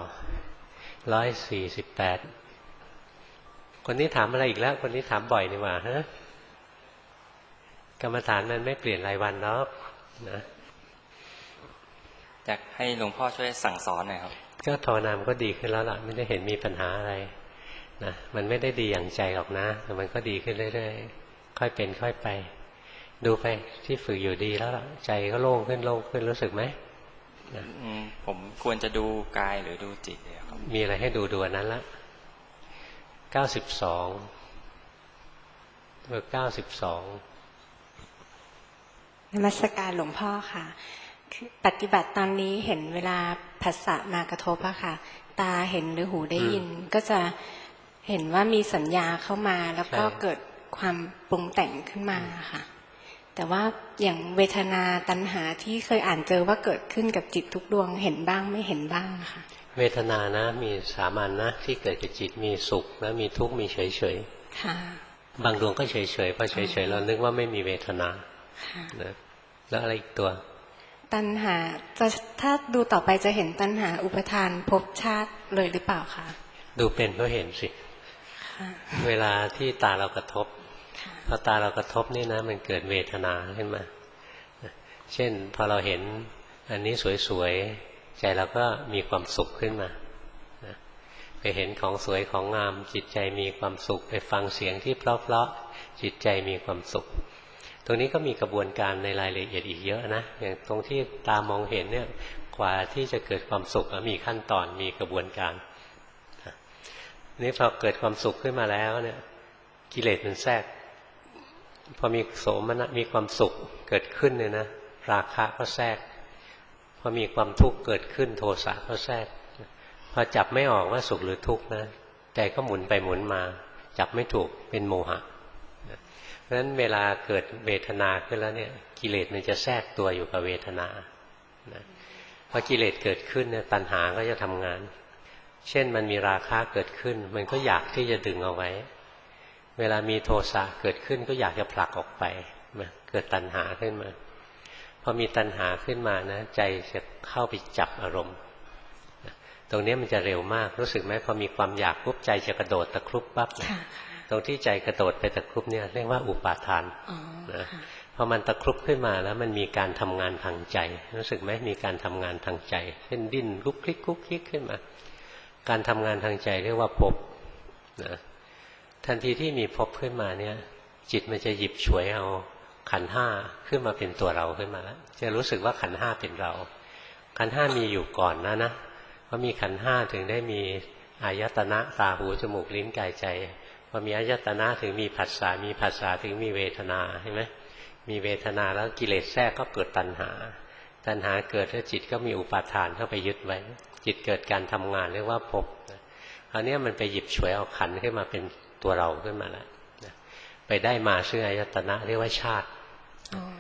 148คนนี้ถามอะไรอีกแล้วคนนี้ถามบ่อยนี่หว่าฮะกรรมฐานมันไม่เปลี่ยนรายวันหรอกนะอยากให้หลวงพ่อช่วยสั่งสอนหน่อยครับก็ภาวนามก็ดีขึ้นแล้วล่ะไม่ได้เห็นมีปัญหาอะไรนะมันไม่ได้ดีอย่างใจหรอกนะแต่มันก็ดีขึ้นเรื่อยๆค่อยเป็นค่อยไปดูไปที่ฝึกอยู่ดีแล้วล่ะใจก็โล่งขึ้นรู้สึกไหมผมควรจะดูกายหรือดูจิตเลยครับมีอะไรให้ดูอันนั้นละ92เบอร์92 นมัสการหลวงพ่อค่ะคือปฏิบัติตอนนี้เห็นเวลาผัสสะมากระทบอะค่ะตาเห็นหรือหูได้ยินก็จะเห็นว่ามีสัญญาเข้ามาแล้วก็เกิดความปรุงแต่งขึ้นมาค่ะแต่ว่าอย่างเวทนาตัณหาที่เคยอ่านเจอว่าเกิดขึ้นกับจิตทุกดวงเห็นบ้างไม่เห็นบ้างค่ะเวทนานะมีสามัญนะที่เกิดกับจิตมีสุขแล้วมีทุกข์มีเฉยๆค่ะบางดวงก็เฉยๆพอเฉยๆเรานึกว่าไม่มีเวทนาค่ะนะแล้วอะไรอีกตัวตัณหาถ้าดูต่อไปจะเห็นตัณหาอุปทานภพชาติเลยหรือเปล่าคะดูเป็นก็เห็นสิเวลาที่ตาเรากระทบพอตาเรากระทบนี่นะมันเกิดเวทนาขึ้นมาเช่นพอเราเห็นอันนี้สวยๆใจเราก็มีความสุขขึ้นมาไปเห็นของสวยของงามจิตใจมีความสุขไปฟังเสียงที่เพราะๆจิตใจมีความสุขตรงนี้ก็มีกระบวนการในรายละเอียดอีกเยอะนะอย่างตรงที่ตามองเห็นเนี่ยกว่าที่จะเกิดความสุขมีขั้นตอนมีกระบวนการนี่พอเกิดความสุขขึ้นมาแล้วเนี่ยกิเลสมันแทรกพอมีโสมนัสมีความสุขเกิดขึ้นเนี่ยนะราคะก็แทรกพอมีความทุกข์เกิดขึ้นโทสะก็แทรกพอจับไม่ออกว่าสุขหรือทุกข์นะใจก็หมุนไปหมุนมาจับไม่ถูกเป็นโมหะเพราะฉะนั้นเวลาเกิดเวทนาขึ้นแล้วเนี่ยกิเลสมันจะแทรกตัวอยู่กับเวทนาพอกิเลสเกิดขึ้นเนี่ยตัณหาก็จะทำงานเช่นมันมีราคะเกิดขึ้นมันก็อยากที่จะดึงเอาไว้เวลามีโทสะเกิดขึ้นก็อยากจะผลักออกไปเกิดตัณหาขึ้นมาพอมีตัณหาขึ้นมานะใจจะเข้าไปจับอารมณ์ตรงนี้มันจะเร็วมากรู้สึกไหมพอมีความอยากปุ๊บใจจะกระโดดตะครุบปั๊บตรงที่ใจกระโดดไปตะครุบเนี่ยเรียกว่าอุปาทานนะพอมันตะครุบขึ้นมาแล้วมันมีการทำงานทางใจรู้สึกไหมมีการทำงานทางใจเช่นดิ้นลุกคลิกคุกคลิกขึ้นมาการทำงานทางใจเรียกว่าภพนะทันทีที่มีภพขึ้นมาเนี่ยจิตมันจะหยิบฉวยเอาขันธ์ห้าขึ้นมาเป็นตัวเราขึ้นมาแล้วจะรู้สึกว่าขันธ์ห้าเป็นเราขันธ์ห้ามีอยู่ก่อนนะเพราะมีขันธ์ห้าถึงได้มีอายตนะตาหูจมูกลิ้นกายใจพอมีอายตนะถึงมีผัสสะมีผัสสะถึงมีเวทนาใช่ไหมมีเวทนาแล้วกิเลสแทรกก็เกิดตัณหาเกิดแล้วจิตก็มีอุปาทานเข้าไปยึดไว้จิตเกิดการทำงานเรียกว่าภพคราวนี้มันไปหยิบฉวยเอาขันธ์ขึ้นมาเป็นตัวเราขึ้นมาแล้วไปได้มาซึ่งอายตนะเรียกว่าชาติ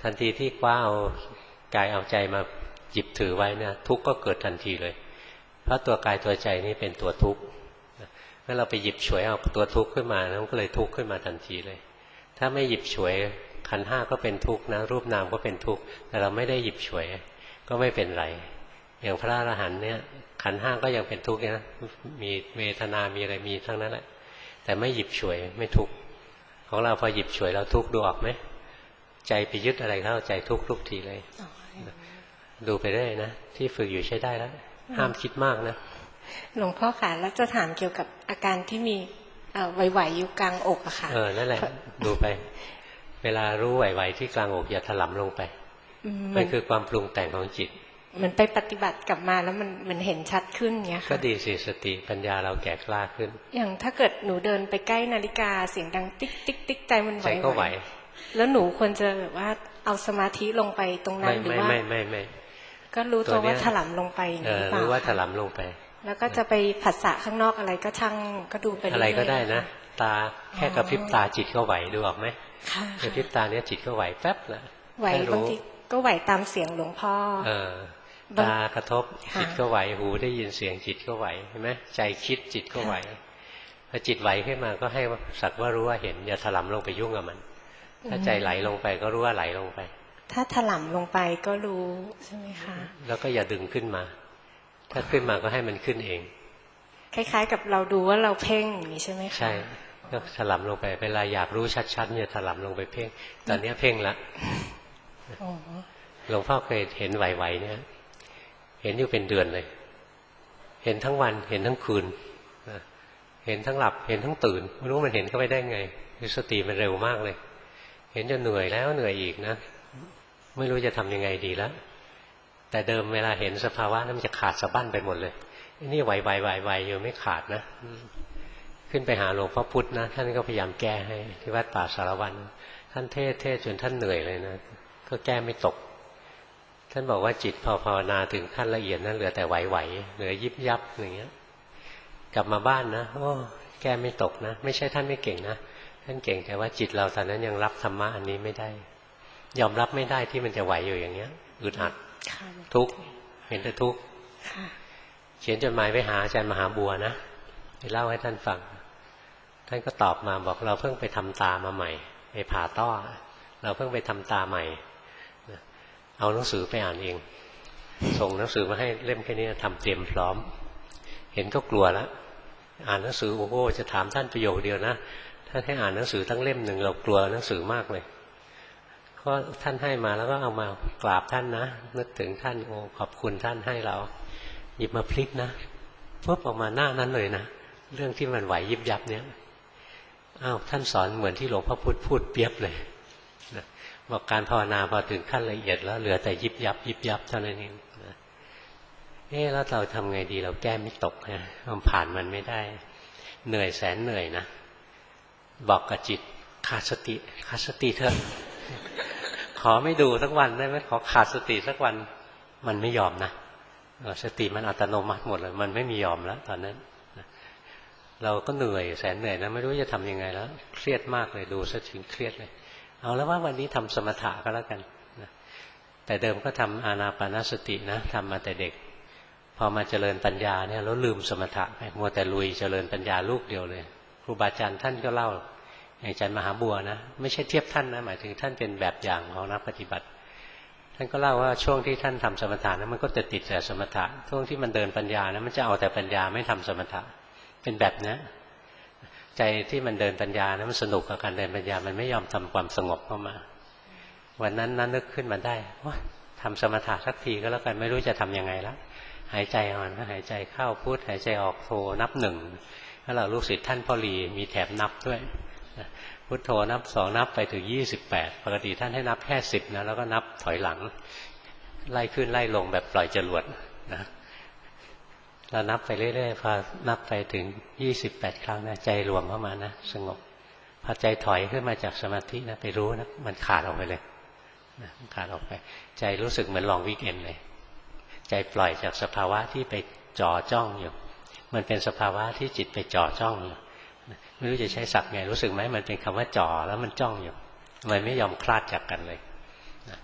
ทันทีที่คว้าเอากายเอาใจมาหยิบถือไว้เนี่ยทุกข์ก็เกิดทันทีเลยเพราะตัวกายตัวใจนี่เป็นตัวทุกข์เมื่อเราไปหยิบฉวยเอาตัวทุกข์ขึ้นมาแล้วก็เลยทุกข์ขึ้นมาทันทีเลยถ้าไม่หยิบฉวยขันธ์ห้าก็เป็นทุกข์นะรูปนามก็เป็นทุกข์แต่เราไม่ได้หยิบฉวยก็ไม่เป็นไรอย่างพระอรหันต์เนี่ยขันธ์ห้าก็ยังเป็นทุกข์นะมีเวทนามีอะไรมีทั้งนั้นแหละแต่ไม่หยิบฉวยไม่ทุกข์ของเราพอหยิบฉวยแล้วทุกข์ดูออกไหมใจไปยึดอะไรเข้าใจทุกข์ทุกทีเลยดูไปได้นะที่ฝึกอยู่ใช้ได้แล้วห้ามคิดมากนะหลวงพ่อค่ะแล้วจะถามเกี่ยวกับอาการที่มีไหวๆอยู่กลางอกอะค่ะนั่นแหละดูไปเวลารู้ไหวๆที่กลางอกอย่าถลำลงไปมันคือความปรุงแต่งของจิตมันไปปฏิบัติกลับมาแล้วมันเห็นชัดขึ้นเงี้ยค่ะก็ดีสิสติปัญญาเราแก่กล้าขึ้นอย่างถ้าเกิดหนูเดินไปใกล้นาฬิกาเสียงดังติ๊กติ๊กติ๊กใจมันไหวก็ไหวแล้วหนูควรจะแบบว่าเอาสมาธิลงไปตรงนั้นหรือว่าไม่ก็รู้ตัวว่าถลำลงไปรู้ว่าถลำลงไปแล้วก็จะไปผัสสะข้างนอกอะไรก็ช่างก็ดูไปอะไรก็ได้นะตาแค่กระพริบตาจิตก็ไหวดูออกไหมกระพริบตาเนี้ยจิตก็ไหวแป๊บละไหวบางทีก็ไหวตามเสียงหลวงพ่อตากระทบจิตก็ไหวหูได้ยินเสียงจิตก็ไหวเห็นไหมใจคิดจิตก็ไหวพอจิตไหวขึ้นมาก็ให้สักว่ารู้ว่าเห็นอย่าถลำลงไปยุ่งกับมันถ้าใจไหลลงไปก็รู้ว่าไหลลงไปถ้าถลำลงไปก็รู้ใช่ไหมคะแล้วก็อย่าดึงขึ้นมาถ้าขึ้นมาก็ให้มันขึ้นเองคล้ายๆกับเราดูว่าเราเพ่งอย่างนี้ใช่ไหมคะใช่ก็ถลำลงไปเวลาอยากรู้ชัดๆเนี่ยถลำลงไปเพ่งตอนนี้เพ่งละหลวงพ่อเคยเห็นไหวๆเนี่ยเห็นอยู่เป็นเดือนเลยเห็นทั้งวันเห็นทั้งคืนเห็นทั้งหลับเห็นทั้งตื่นไม่รู้มันเห็นเข้าไปได้ไงสติมันเร็วมากเลยเห็นจนเหนื่อยแล้วเหนื่อยอีกนะไม่รู้จะทำยังไงดีแล้วแต่เดิมเวลาเห็นสภาวะนั้นมันจะขาดสะบั้นไปหมดเลยนี่ไหวอยู่ไม่ขาดนะขึ้นไปหาหลวงพ่อพุธนะท่านก็พยายามแก้ให้ที่วัดป่าสารวันท่านเทศจนท่านเหนื่อยเลยนะก็แก้ไม่ตกท่านบอกว่าจิตพอภาวนาถึงขั้นละเอียดนั้นเหลือแต่ไหวเหลือยิบยับอย่างเงี้ยกลับมาบ้านนะโอ้แก้ไม่ตกนะไม่ใช่ท่านไม่เก่งนะท่านเก่งแต่ว่าจิตเราตอนนั้นยังรับธรรมะอันนี้ไม่ได้ยอมรับไม่ได้ที่มันจะไหวอยู่อย่างเงี้ยอึดอัดทุกข์เห็นแต่ทุกข์เขียนจดหมายไปหาอาจารย์มหาบัวนะไปเล่าให้ท่านฟังท่านก็ตอบมาบอกเราเพิ่งไปทำตามาใหม่ไปผ่าต้อเราเพิ่งไปทำตาใหม่เอาหนังสือไปอ่านเองส่งหนังสือมาให้เล่มแค่นี้ทำเตรียมพร้อมเห็นก็กลัวแล้วอ่านหนังสือโอ้โหจะถามท่านประโยคเดียวนะท่านให้อ่านหนังสือทั้งเล่มหนึ่งเรากลัวหนังสือมากเลยก็ท่านให้มาแล้วก็เอามากราบท่านนะนึกถึงท่านโอ้ขอบคุณท่านให้เราหยิบมาพลิกนะปุ๊บออกมาหน้านั้นเลยนะเรื่องที่มันไหวยิบยับเนี้ยอ้าวท่านสอนเหมือนที่หลวงพ่อพุธพูดเปรียบเลยนะบอกการภาวนาพอถึงขั้นละเอียดแล้วเหลือแต่ยิบยับเท่านั้นเองนะแล้วเราทำไงดีเราแก้ไม่ตกนะเราผ่านมันไม่ได้เหนื่อยแสนเหนื่อยนะบอกกับจิตขาดสติเถอะขอไม่ดูสักวันได้ไหมขอขาดสติสักวันมันไม่ยอมนะสติมันอัตโนมัติหมดเลยมันไม่มียอมแล้วตอนนั้นเราก็เหนื่อยแสนเหนื่อยนะไม่รู้จะทำยังไงแล้วเครียดมากเลยดูซะถึงเครียดเลยเอาแล้วว่าวันนี้ทำสมถะก็แล้วกันนะแต่เดิมก็ทำอานาปานสตินะทำมาแต่เด็กพอมาเจริญปัญญาเนี่ยแล้วลืมสมถะไปมัวแต่ลุยเจริญปัญญาลูกเดียวเลยครูบาอาจารย์ท่านก็เล่าอย่างอาจารย์มหาบัวนะไม่ใช่เทียบท่านนะหมายถึงท่านเป็นแบบอย่างของนักปฏิบัติท่านก็เล่าว่าช่วงที่ท่านทำสมถะนั้นมันก็จะติดแต่สมถะช่วงที่มันเดินปัญญานะมันจะเอาแต่ปัญญาไม่ทำสมถะเป็นแบบนี้ใจที่มันเดินปัญญานะมันสนุกกับการเดินปัญญามันไม่ยอมทำความสงบเข้ามาวันนั้นนึกขึ้นมาได้ว่าทำสมถะสักทีก็แล้วกันไม่รู้จะทำยังไงแล้วหายใจอ่อนหายใจเข้าพุทหายใจออกโทนับหนึ่งถ้าเราลูกศิษย์ท่านพ่อหลีมีแถบนับด้วยพุทโธนับสองนับไปถึง28ปกติท่านให้นับแค่10นะแล้วก็นับถอยหลังไล่ขึ้นไล่ลงแบบปล่อยจรวดนะเรานับไปเรื่อยๆพอนับไปถึง28ครั้งนะใจรวมเข้ามานะสงบพอใจถอยขึ้นมาจากสมาธินะไปรู้นะมันขาดออกไปเลยนะขาดออกไปใจรู้สึกเหมือนลองวีคเอนด์เลยใจปล่อยจากสภาวะที่ไปจ่อจ้องอยู่มันเป็นสภาวะที่จิตไปจ่อจ้องอยู่ไม่รู้จะใช้ศัพท์ไงรู้สึกไหมมันเป็นคำว่าจ่อแล้วมันจ้องอยู่มันไม่ยอมคลาดจากกันเลยนะ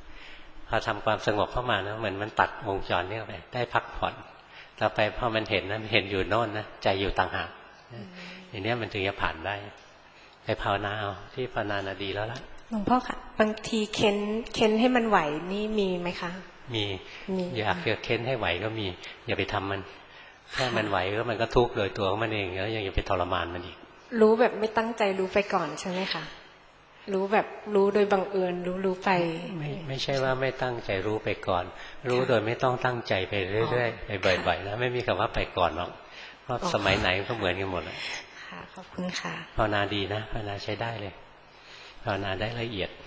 พอทำความสงบเข้ามานะเหมือนมันตัดวงจรนี้ไปได้พักผ่อนต่อไปพอมันเห็นนะเห็นอยู่โน่นนะใจอยู่ต่างหากอย่างนี้มันถึงจะผ่านได้ไปภาวนาเอาที่ภาวนาดีแล้วล่ะหลวงพ่อค่ะบางทีเค้นให้มันไหวนี่มีไหมคะมีอยากจะเค้นให้ไหวก็มีอย่าไปทำมันแค่มันไหวก็มันก็ทุกข์โดยตัวของมันเองแล้วยังไปทรมานมันอีกรู้แบบไม่ตั้งใจรู้ไปก่อนใช่ไหมคะรู้แบบรู้โดยบังเอิญรู้ไปไม่ใช่ว่าไม่ตั้งใจรู้ไปก่อนรู้โดยไม่ต้องตั้งใจไปเรื่อยๆไปบ่อยๆนะไม่มีคำว่าไปก่อนหรอกเพราะสมัยไหนก็เหมือนกันหมดเลยค่ะขอบคุณค่ะภาวนาดีนะภาวนาใช้ได้เลยภาวนาได้ละเอียด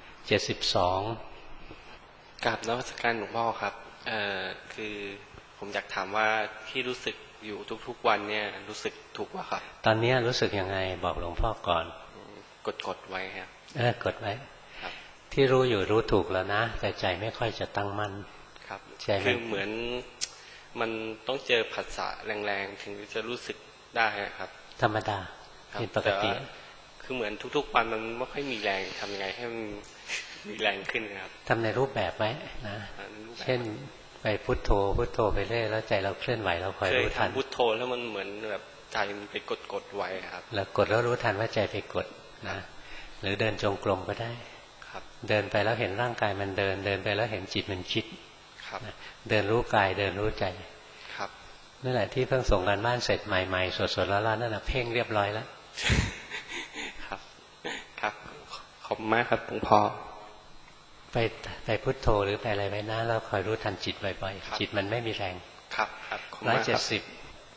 72 กราบนมัสการหลวงพ่อครับคือผมอยากถามว่าที่รู้สึกอยู่ทุกๆวันเนี่ยรู้สึกถูกป่ะครับตอนนี้รู้สึกยังไงบอกหลวงพ่อก่อนกดไว้ครับกดไว้ที่รู้อยู่รู้ถูกแล้วนะแต่ใจไม่ค่อยจะตั้งมั่นครับคือเหมือนมันต้องเจอผัสสะแรงๆถึงจะรู้สึกได้ครับธรรมดาเป็นปกติคือเหมือนทุกๆวันมันไม่ค่อยมีแรงทำยังไงให้มันมีแรงขึ้นครับทำในรูปแบบไว้นะเช่นไปพุทโธพุทโธไปเรื่อยแล้วใจเราเคลื่อนไหวเราคอยรู้ทันพุทโธแล้วมันเหมือนแบบใจมันไปกดไว้ครับแล้วกดแล้วรู้ทันว่าใจไปกดนะหรือเดินจงกรมก็ได้ครับเดินไปแล้วเห็นร่างกายมันเดินไปแล้วเห็นจิตมันคิดครับเดินรู้กายเดินรู้ใจครับนั่นแหละที่เพิ่งส่งกันบ้านเสร็จใหม่ๆสดๆร้อนๆนั่นแหละเพ่งเรียบร้อยแล้วครับครับขอบคุณมากครับหลวงพ่อไปพุทโธหรือไปอะไรไว้นะแล้วคอยรู้ทันจิตบ่อยๆจิตมันไม่มีแรงครับ 170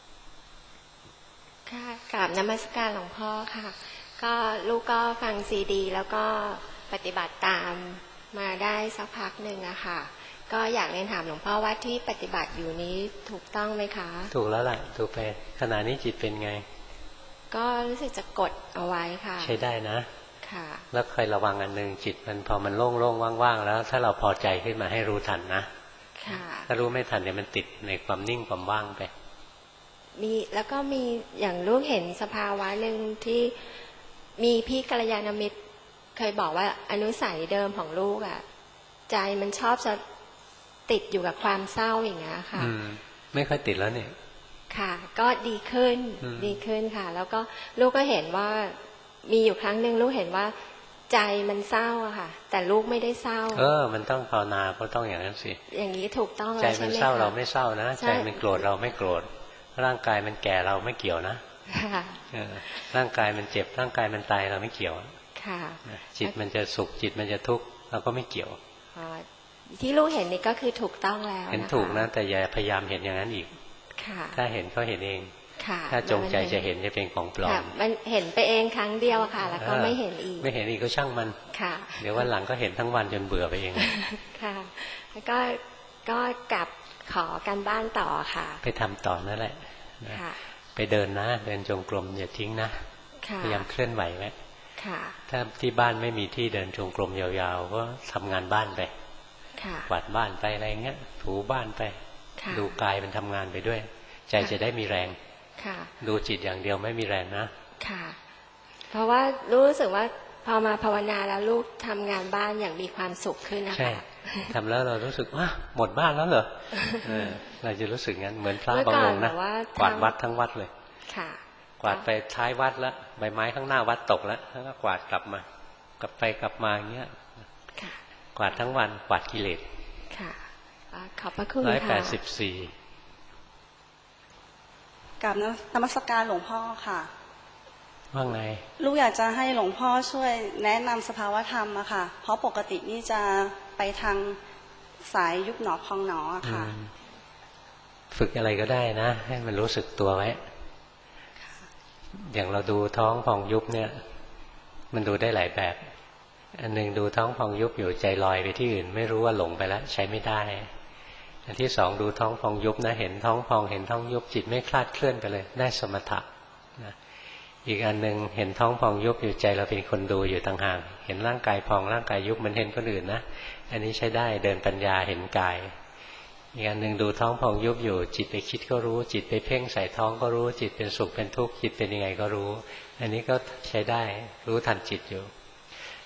ค่ะกราบนมัสการหลวงพ่อค่ะก็ลูกก็ฟังซีดีแล้วก็ปฏิบัติตามมาได้สักพักหนึ่งอะค่ะก็อยากเรียนถามหลวงพ่อว่าที่ปฏิบัติอยู่นี้ถูกต้องไหมคะถูกแล้วล่ะถูกไปขณะนี้จิตเป็นไงก็รู้สึกจะกดเอาไว้ค่ะใช้ได้นะค่ะแล้วคอยระวังอันนึงจิตมันพอมันโล่งๆว่างๆแล้วถ้าเราพอใจขึ้นมาให้รู้ทันนะค่ะถ้ารู้ไม่ทันเดี๋ยวมันติดในความนิ่งความว่างไปมีแล้วก็มีอย่างลูกเห็นสภาวะหนึ่งที่มีพี่กัลยาณมิตรเคยบอกว่าอนุสัยเดิมของลูกอ่ะใจมันชอบจะติดอยู่กับความเศร้าอย่างเงี้ยค่ะไม่ค่อยติดแล้วเนี่ยค่ะก็ดีขึ้นค่ะแล้วก็ลูกก็เห็นว่ามีอยู่ครั้งหนึ่งลูกเห็นว่าใจมันเศร้าอะค่ะแต่ลูกไม่ได้เศร้ามันต้องภาวนาก็ต้องอย่างนั้นสิอย่างนี้ถูกต้องแล้วใช่ไหมใจมันเศร้าเราไม่เศร้านะใจมันโกรธเราไม่โกรธร่างกายมันแก่เราไม่เกี่ยวนะร่างกายมันเจ็บร่างกายมันตายเราไม่เกี่ยวค่ะจิตมันจะสุขจิตมันจะทุกข์เราก็ไม่เกี่ยวที่ลูกเห็นนี่ก็คือถูกต้องแล้วเห็นถูกนะแต่อย่าพยายามเห็นอย่างนั้นอีกถ้าเห็นเขาเห็นเองถ้าจงใจจะเห็นจะเป็นของปลอมมันเห็นไปเองครั้งเดียวค่ะแล้วก็ไม่เห็นอีกไม่เห็นอีกก็ช่างมันเดี๋ยววันหลังก็เห็นทั้งวันจนเบื่อไปเองค่ะแล้วก็กลับขอการบ้านต่อค่ะไปทำต่อนั่นแหละไปเดินนะเดินจงกรมอย่าทิ้งนะพยายามเคลื่อนไหวไว้ถ้าที่บ้านไม่มีที่เดินจงกรมยาวๆก็ทำงานบ้านไปกวาดบ้านไปอะไรเงี้ยถูบ้านไปดูกายมันทำงานไปด้วยใจจะได้มีแรงดูจิตอย่างเดียวไม่มีแรงนะค่ะเพราะว่ารู้สึกว่าพอมาภาวนาแล้วลูกทำงานบ้านอย่างมีความสุขขึ้นนะคะใช่ทำแล้วเรารู้สึกว่าหมดบ้านแล้วเหรอเราจะรู้สึกงั้นเหมือนพระบางองค์นะกวาดวัดทั้งวัดเลยกวาดไปท้ายวัดแล้วใบไม้ข้างหน้าวัดตกแล้วก็กวาดกลับมากลับไปกลับมาอย่างเงี้ยกวาดทั้งวันกวาดกิเลสค่ะขอบพระคุณค่ะ 184 กับนมัสการหลวงพ่อค่ะว่าไงลูกอยากจะให้หลวงพ่อช่วยแนะนำสภาวธรรมอะค่ะเพราะปกตินี่จะไปทางสายยุบหนอพองหนอค่ะฝึกอะไรก็ได้นะให้มันรู้สึกตัวไว้อย่างเราดูท้องพองยุบเนี่ยมันดูได้หลายแบบอันหนึ่งดูท้องพองยุบอยู่ใจลอยไปที่อื่นไม่รู้ว่าหลงไปแล้วใช้ไม่ได้อันที่สองดูท้องพองยุบนะเห็นท้องพองเห็นท้องยุบจิตไม่คลาดเคลื่อนไปเลยได้สมถะนะอีกอันหนึ่งเห็นท้องพองยุบอยู่ใจเราเป็นคนดูอยู่ต่างหากเห็นร่างกายพองร่างกายยุบมันเห็นคนอื่นนะอันนี้ใช้ได้เดินปัญญาเห็นกายอีกอันหนึ่งดูท้องพองยุบอยู่จิตไปคิดก็รู้จิตไปเพ่งใส่ท้องก็รู้จิตเป็นสุขเป็นทุกข์จิตเป็นยังไงก็รู้อันนี้ก็ใช้ได้รู้ทันจิตอยู่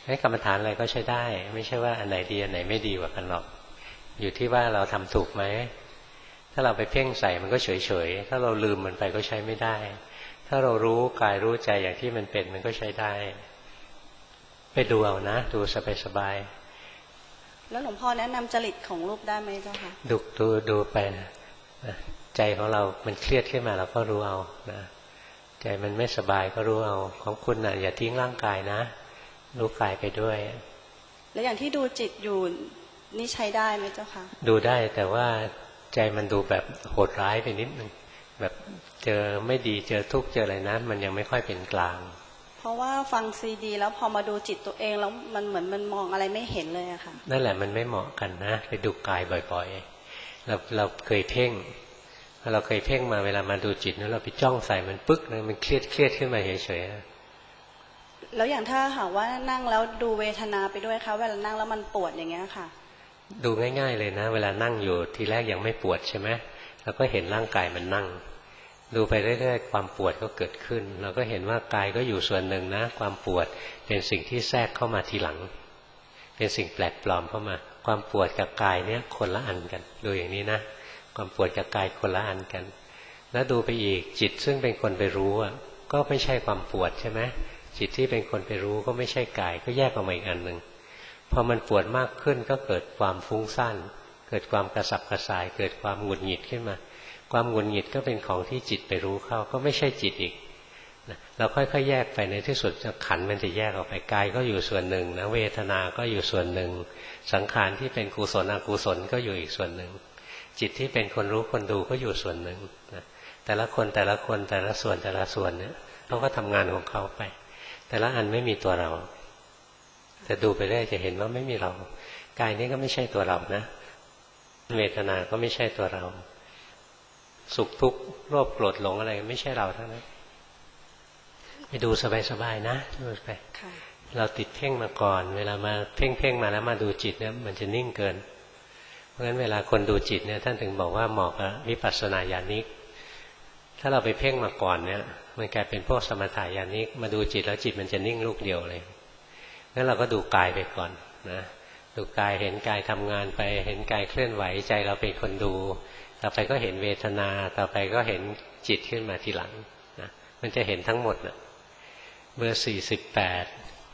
ให้กรรมฐานอะไรก็ใช้ได้ไม่ใช่ว่าอันไหนดีอันไหนไม่ดีกว่ากันหรอกอยู่ที่ว่าเราทำถูกไหมถ้าเราไปเพ่งใส่มันก็เฉยๆถ้าเราลืมมันไปก็ใช้ไม่ได้ถ้าเรารู้กายรู้ใจอย่างที่มันเป็นมันก็ใช้ได้ไปดูเอานะดูสบายๆแล้วหลวงพ่อแนะนำจริตของรูปได้ไหมเจ้าค่ะดูไปนะใจของเรามันเครียดขึ้นมาเราก็รู้เอานะใจมันไม่สบายก็รู้เอาของคุณน่ะอย่าทิ้งร่างกายนะรู้กายไปด้วยแล้วอย่างที่ดูจิตอยู่นี่ใช้ได้ไหมเจ้าค่ะดูได้แต่ว่าใจมันดูแบบโหดร้ายไปนิดนึงแบบเจอไม่ดีเจอทุกข์เจออะไรนะมันยังไม่ค่อยเป็นกลางเพราะว่าฟังซีดีแล้วพอมาดูจิตตัวเองแล้วมันเหมือนมันมองอะไรไม่เห็นเลยอะค่ะนั่นแหละมันไม่เหมาะกันนะไปดูกายบ่อยๆเราเคยเพ่งเราเคยเพ่งมาเวลามาดูจิตนั้นเราไปจ้องใส่มันปึ๊กเลยมันเครียดขึ้นมาเฉยๆแล้วอย่างถ้าหากว่านั่งแล้วดูเวทนาไปด้วยคะเวลานั่งแล้วมันปวดอย่างเงี้ยค่ะดูง่ายๆเลยนะเวลานั่งอยู่ทีแรกยังไม่ปวดใช่ไหมเราก็เห็นร่างกายมันนั่งดูไปเรื่อยๆความปวดก็เกิดขึ้นเราก็เห็นว่ากายก็อยู่ส่วนหนึ่งนะความปวดเป็นสิ่งที่แทรกเข้ามาทีหลังเป็นสิ่งแปลกปลอมเข้ามาความปวดกับกายเนี่ยคนละอันกันดูอย่างนี้นะความปวดกับกายคนละอันกันแล้วดูไปอีกจิตซึ่งเป็นคนไปรู้ก็ไม่ใช่ความปวดใช่ไหมจิตที่เป็นคนไปรู้ก็ไม่ใช่กายก็แยกออกมาอีกอันหนึ่งพอมันปวดมากขึ้นก็เกิดความฟุ้งซ่านเกิดความกระสับกระส่ายเกิดความหงุดหงิดขึ้นมาความหงุดหงิดก็เป็นของที่จิตไปรู้เข้าก็ไม่ใช่จิตอีกเราค่อยๆแยกไปในที่สุดขันธ์มันจะแยกออกไปกายก็อยู่ส่วนหนึ่งนะเวทนาก็อยู่ส่วนหนึ่งสังขารที่เป็นกุศลอกุศลก็อยู่อีกส่วนหนึ่งจิตที่เป็นคนรู้คนดูก็อยู่ส่วนหนึ่งนะแต่ละคนแต่ละส่วนเนี่ยเขาก็ทำงานของเขาไปแต่ละอันไม่มีตัวเราแต่ดูไปเรื่อยจะเห็นว่าไม่มีเรากายนี้ก็ไม่ใช่ตัวเรานะเวทนาก็ไม่ใช่ตัวเราสุขทุกข์โลภโกรธหลงอะไรไม่ใช่เราทั้งนั้นไปดูสบายๆนะดูไปเราติดเพ่งมาก่อนเวลามาเพ่งมาแล้วมาดูจิตเนี่ยมันจะนิ่งเกินเพราะฉะนั้นเวลาคนดูจิตเนี่ยท่านถึงบอกว่าเหมาะกับวิปัสสนาญาณิกถ้าเราไปเพ่งมาก่อนเนี่ยมันกลายเป็นพวกสมถะญาณิกมาดูจิตแล้วจิตมันจะนิ่งลูกเดียวเลยงั้นเราก็ดูกายไปก่อนนะดูกายเห็นกายทำงานไปเห็นกายเคลื่อนไหวใจเราเป็นคนดูต่อไปก็เห็นเวทนาต่อไปก็เห็นจิตขึ้นมาทีหลังนะมันจะเห็นทั้งหมดนะเบอร์48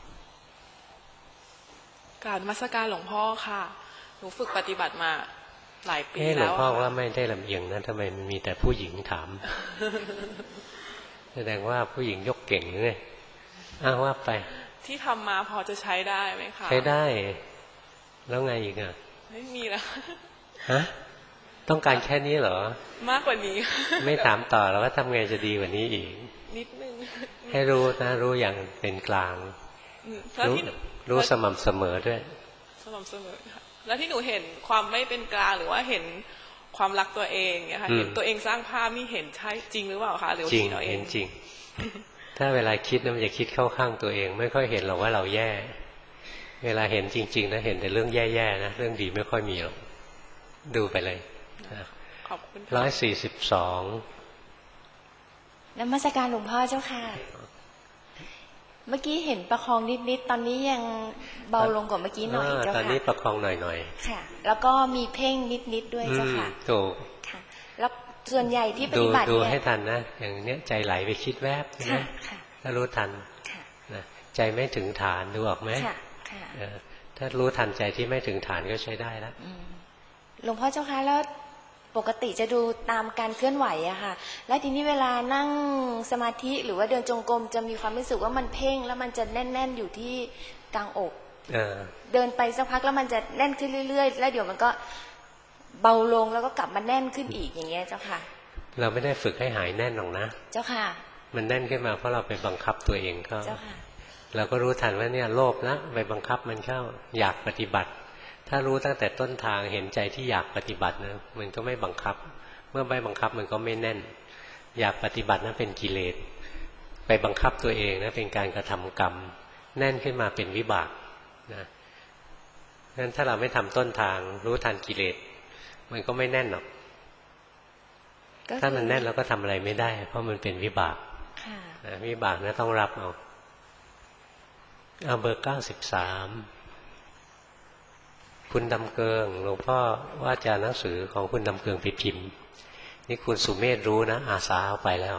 กราบนมัสการหลวงพ่อค่ะหนูฝึกปฏิบัติมาหลายปีแล้วหลวงพ่อว่าไม่ได้ลำเอียงนะทำไมมีแต่ผู้หญิงถาม แสดงว่าผู้หญิงยกเก่งเลยว่าไปที่ทำมาพอจะใช้ได้ไหมคะใช้ได้แล้วไงอีกไม่มีแล้วฮะต้องการแค่นี้เหรอมากกว่านี้ไม่ถามต่อแล้วว่าทำไงจะดีกว่านี้อีกนิดนึงให้รู้นะรู้อย่างเป็นกลางรู้สม่ำเสมอด้วยสม่ำเสมอค่ะแล้วที่หนูเห็นความไม่เป็นกลางหรือว่าเห็นความรักตัวเองเนี่ยค่ะเห็นตัวเองสร้างภาพนี่เห็นใช่จริงหรือเปล่าคะหรือจริงเห็นจริงถ้าเวลาคิดมันจะคิดเข้าข้างตัวเองไม่ค่อยเห็นหรอกว่าเราแย่เวลาเห็นจริงๆนะเห็นแต่เรื่องแย่ๆนะเรื่องดีไม่ค่อยมีหรอกดูไปเลยขอบคุณ 142 นมัสการหลวงพ่อเจ้าค่ะเมื่อกี้เห็นประคองนิดๆตอนนี้ยังเบาลงกว่าเมื่อกี้หน่อยเจ้าค่ะตอนนี้ประคองหน่อยๆค่ะแล้วก็มีเพ่งนิดๆด้วยเจ้าค่ะถูกค่ะแล้วส่วนใหญ่ที่ปฏิบัติดูให้ทันนะอย่างเนี้ยใจไหลไปคิดแวบนะถ้ารู้ทันนะใจไม่ถึงฐานดูออกไหมถ้ารู้ทันใจที่ไม่ถึงฐานก็ใช้ได้แล้วหลวงพ่อเจ้าค่ะแล้วปกติจะดูตามการเคลื่อนไหวอะค่ะแล้วทีนี้เวลานั่งสมาธิหรือว่าเดินจงกรมจะมีความรู้สึกว่ามันเพ่งแล้วมันจะแน่นๆอยู่ที่กลางอกเดินไปสักพักแล้วมันจะแน่นขึ้นเรื่อยๆแล้วเดี๋ยวมันก็เบาลงแล้วก็กลับมาแน่นขึ้นอีกอย่างเงี้ยเจ้าค่ะเราไม่ได้ฝึกให้หายแน่นหรอกนะเจ้าค่ะมันแน่นขึ้นมาเพราะเราไปบังคับตัวเองเข้าเจ้าค่ะเราก็รู้ทันว่าเนี่ยโลภนะไปบังคับมันเข้าอยากปฏิบัติถ้ารู้ตั้งแต่ต้นทางเห็นใจที่อยากปฏิบัตินะมันก็ไม่บังคับเมื่อไม่บังคับมันก็ไม่แน่นอยากปฏิบัตินั้นเป็นกิเลสไปบังคับตัวเองนะเป็นการกระทำกรรมแน่นขึ้นมาเป็นวิบากนะงั้นถ้าเราไม่ทำต้นทางรู้ทันกิเลสมันก็ไม่แน่นหรอกถ้ามันแน่นเราก็ทำอะไรไม่ได้เพราะมันเป็นวิบากวิบากนะต้องรับเอาเอาเบอร์ 93คุณดำเกิงหลวงพ่อว่าจะหนังสือของคุณดำเกิงไปพิมพ์นี่คุณสุเมธรู้นะอาสาเอาไปแล้ว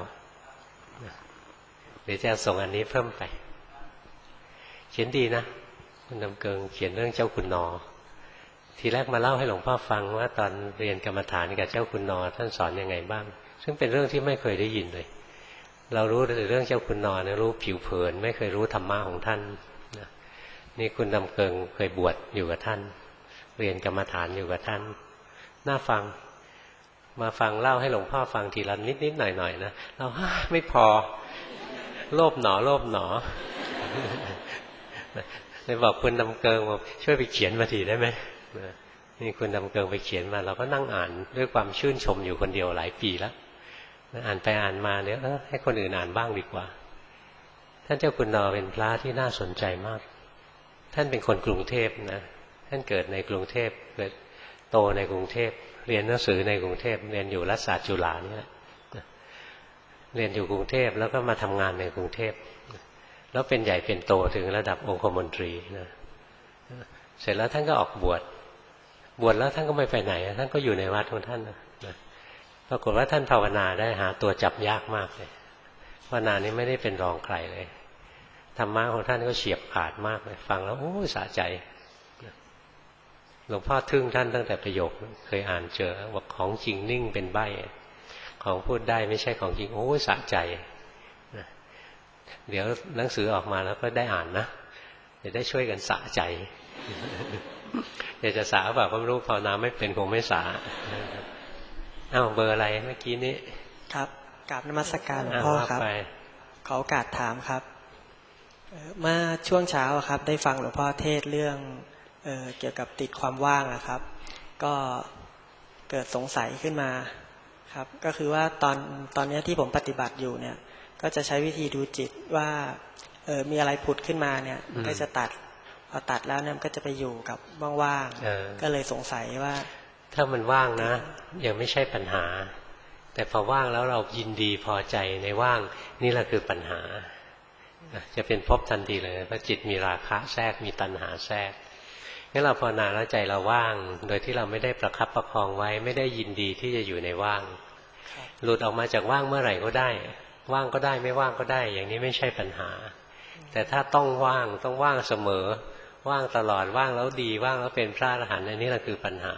เดี๋ยวจะส่งอันนี้เพิ่มไปเขียนดีนะคุณดำเกิงเขียนเรื่องเจ้าคุณนอทีแรกมาเล่าให้หลวงพ่อฟังว่าตอนเรียนกรรมฐานกับเจ้าคุณนอท่านสอนยังไงบ้างซึ่งเป็นเรื่องที่ไม่เคยได้ยินเลยเรารู้แต่เรื่องเจ้าคุณนอเนี่ยรู้ผิวเผินไม่เคยรู้ธรรมะของท่านนี่คุณดำเกิงเคยบวชอยู่กับท่านเรียนกรรมฐานอยู่กับท่านน่าฟังมาฟังเล่าให้หลวงพ่อฟังทีละนิดๆหน่อยๆนะเราไม่พอโลภหนอเลยบอกคุณดำเกิงบอกช่วยไปเขียนมาทีได้ไหมนี่คุณดำเกิงไปเขียนมาเราก็นั่งอ่านด้วยความชื่นชมอยู่คนเดียวหลายปีแล้วอ่านไปอ่านมาเนี่ยให้คนอื่นอ่านบ้างดีกว่าท่านเจ้าคุณนอเป็นพระที่น่าสนใจมากท่านเป็นคนกรุงเทพนะท่านเกิดในกรุงเทพเกิดโตในกรุงเทพเรียนหนังสือในกรุงเทพเรียนอยู่รัฐศาสตร์จุฬานี่แหละเรียนอยู่กรุงเทพแล้วก็มาทำงานในกรุงเทพแล้วเป็นใหญ่เป็นโตถึงระดับองคมนตรีนะเสร็จแล้วท่านก็ออกบวชแล้วท่านก็ไม่ไปไหนท่านก็อยู่ในวัดของท่านนะปรากฏว่าท่านภาวนาได้หาตัวจับยากมากเลยภาวนานี้ไม่ได้เป็นรองใครเลยธรรมะของท่านก็เฉียบขาดมากเลยฟังแล้วโอ้สะใจหลวงพ่อทึ่งท่านตั้งแต่ประโยคเคยอ่านเจอว่าของจริงนิ่งเป็นใบ้ของพูดได้ไม่ใช่ของจริงโอ้สะใจเดี๋ยวหนังสือออกมาแล้วก็ได้อ่านนะจะได้ช่วยกันสะใจอยากจะสาแบบก็ไม่รู้ภาวนาไม่เป็นคงไม่สาเอ้าเบอร์อะไรเมื่อกี้นี้ครับกราบนมัสการหลวงพ่อครับขอโอกาสถามครับเมื่อช่วงเช้าครับได้ฟังหลวงพ่อเทศเรื่องเกี่ยวกับติดความว่างนะครับก็เกิดสงสัยขึ้นมาครับก็คือว่าตอนนี้ที่ผมปฏิบัติอยู่เนี่ยก็จะใช้วิธีดูจิตว่ามีอะไรผุดขึ้นมาเนี่ยก็จะตัดพอตัดแล้วเนี่ยก็จะไปอยู่กับว่างๆก็เลยสงสัยว่าถ้ามันว่างนะยังไม่ใช่ปัญหาแต่พอว่างแล้วเรายินดีพอใจในว่างนี่แหละคือปัญหาจะเป็นภพทันทีเลยเพราะจิตมีราคะแทรกมีตัณหาแทรกงั้นเราภาวนาแล้วใจเราว่างโดยที่เราไม่ได้ประคับประคองไว้ไม่ได้ยินดีที่จะอยู่ในว่างหลุดออกมาจากว่างเมื่อไหร่ก็ได้ว่างก็ได้ไม่ว่างก็ได้อย่างนี้ไม่ใช่ปัญหาแต่ถ้าต้องว่างเสมอว่างตลอดว่างแล้วดีว่างแล้วเป็นพระอรหันต์อันนี้แหละคือปัญหา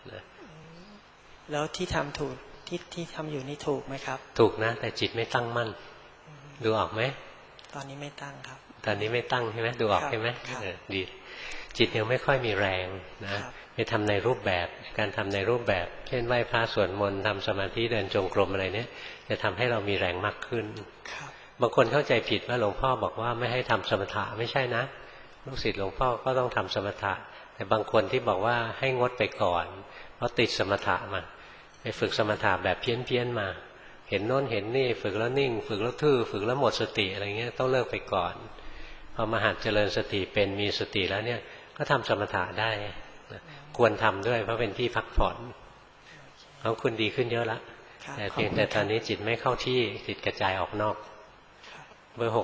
แล้วที่ทำถูกที่ทำอยู่นี่ถูกไหมครับถูกนะแต่จิตไม่ตั้งมั่นดูออกไหมตอนนี้ไม่ตั้งครับตอนนี้ไม่ตั้งใช่ไหมดูออกใช่ไหมดีจิตยังไม่ค่อยมีแรงนะไปทำในรูปแบบการทำในรูปแบบเช่นไหว้พระสวดมนต์ทำสมาธิเดินจงกรมอะไรเนี้ยจะทำให้เรามีแรงมากขึ้นบางคนเข้าใจผิดว่าหลวงพ่อบอกว่าไม่ให้ทำสมถะไม่ใช่นะลูกศิษย์หลวงพ่อก็ต้องทำสมถะแต่บางคนที่บอกว่าให้งดไปก่อนเพราะติดสมถะมาไปฝึกสมถะแบบเพี้ยนมาเห็นโน้นเห็นนี่ฝึกแล้วนิ่งฝึกแล้วทื่อฝึกแล้วหมดสติอะไรเงี้ยต้องเลิกไปก่อนพอมาหัดเจริญสติเป็นมีสติแล้วเนี่ยก็ทำสมถะได้ควรทำด้วยเพราะเป็นที่พักผ่อนของคุณดีขึ้นเยอะละแต่เพียงแต่ตอนนี้จิตไม่เข้าที่จิตกระจายออกนอกเบอร์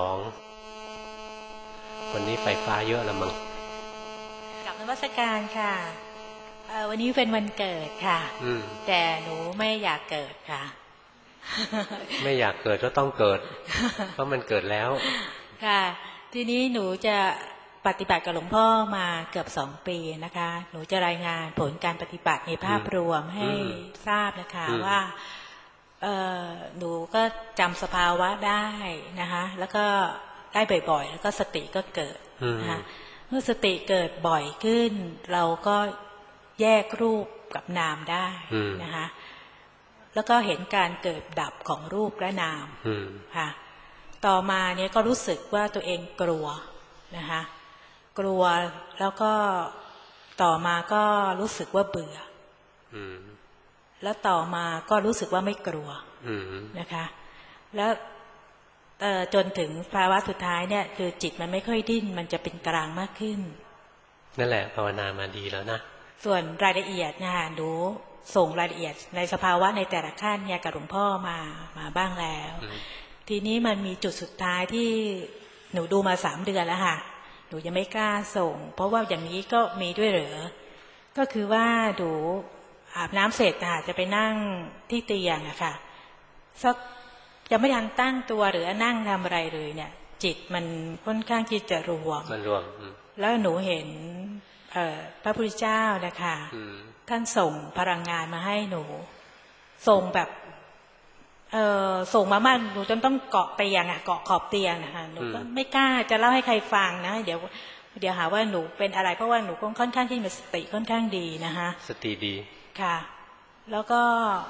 62วันนี้ไฟฟ้าเยอะละมั้งกลับนมัสการค่ะวันนี้เป็นวันเกิดค่ะแต่หนูไม่อยากเกิดค่ะไม่อยากเกิดก็ต้องเกิดเพราะมันเกิดแล้วค่ะทีนี้หนูจะปฏิบัติกับหลวงพ่อมาเกือบ2 ปีนะคะหนูจะรายงานผลการปฏิบัติในภาพรวมให้ทราบนะคะว่าหนูก็จำสภาวะได้นะคะแล้วก็ได้บ่อยๆแล้วก็สติก็เกิดนะคะเมื่อสติเกิดบ่อยขึ้นเราก็แยกรูปกับนามได้นะคะแล้วก็เห็นการเกิดดับของรูปและนามค่ะต่อมาเนี่ยก็รู้สึกว่าตัวเองกลัวนะคะกลัวแล้วก็ต่อมาก็รู้สึกว่าเบื่อแล้วต่อมาก็รู้สึกว่าไม่กลัวนะคะแล้วจนถึงภาวะสุดท้ายเนี่ยคือจิตมันไม่ค่อยดิ้นมันจะเป็นกลางมากขึ้นนั่นแหละภาวนามาดีแล้วนะส่วนรายละเอียดนะคะดูส่งรายละเอียดในสภาวะในแต่ละขั้นเนี่ยกับหลวงพ่อมาบ้างแล้วทีนี้มันมีจุดสุดท้ายที่หนูดูมา3 เดือนแล้วค่ะหนูยังไม่กล้าส่งเพราะว่าอย่างนี้ก็มีด้วยเหรอก็คือว่าหนูอาบน้ำเสร็จจะไปนั่งที่เตียงอะค่ะสักยังไม่ทันตั้งตัวหรือนั่งทำอะไรเลยเนี่ยจิตมันค่อนข้างที่จะรวมแล้วหนูเห็นพระพุทธเจ้านะคะท่านส่งพลังงานมาให้หนูส่งแบบส่งมาบ้านหนูจนต้องเกาะเตียงเกาะขอบเตียงนะคะหนูก็ไม่กล้าจะเล่าให้ใครฟังนะเดี๋ยวหาว่าหนูเป็นอะไรเพราะว่าหนูค่อนข้างที่มีสติค่อนข้างดีนะคะสติดีค่ะแล้วก็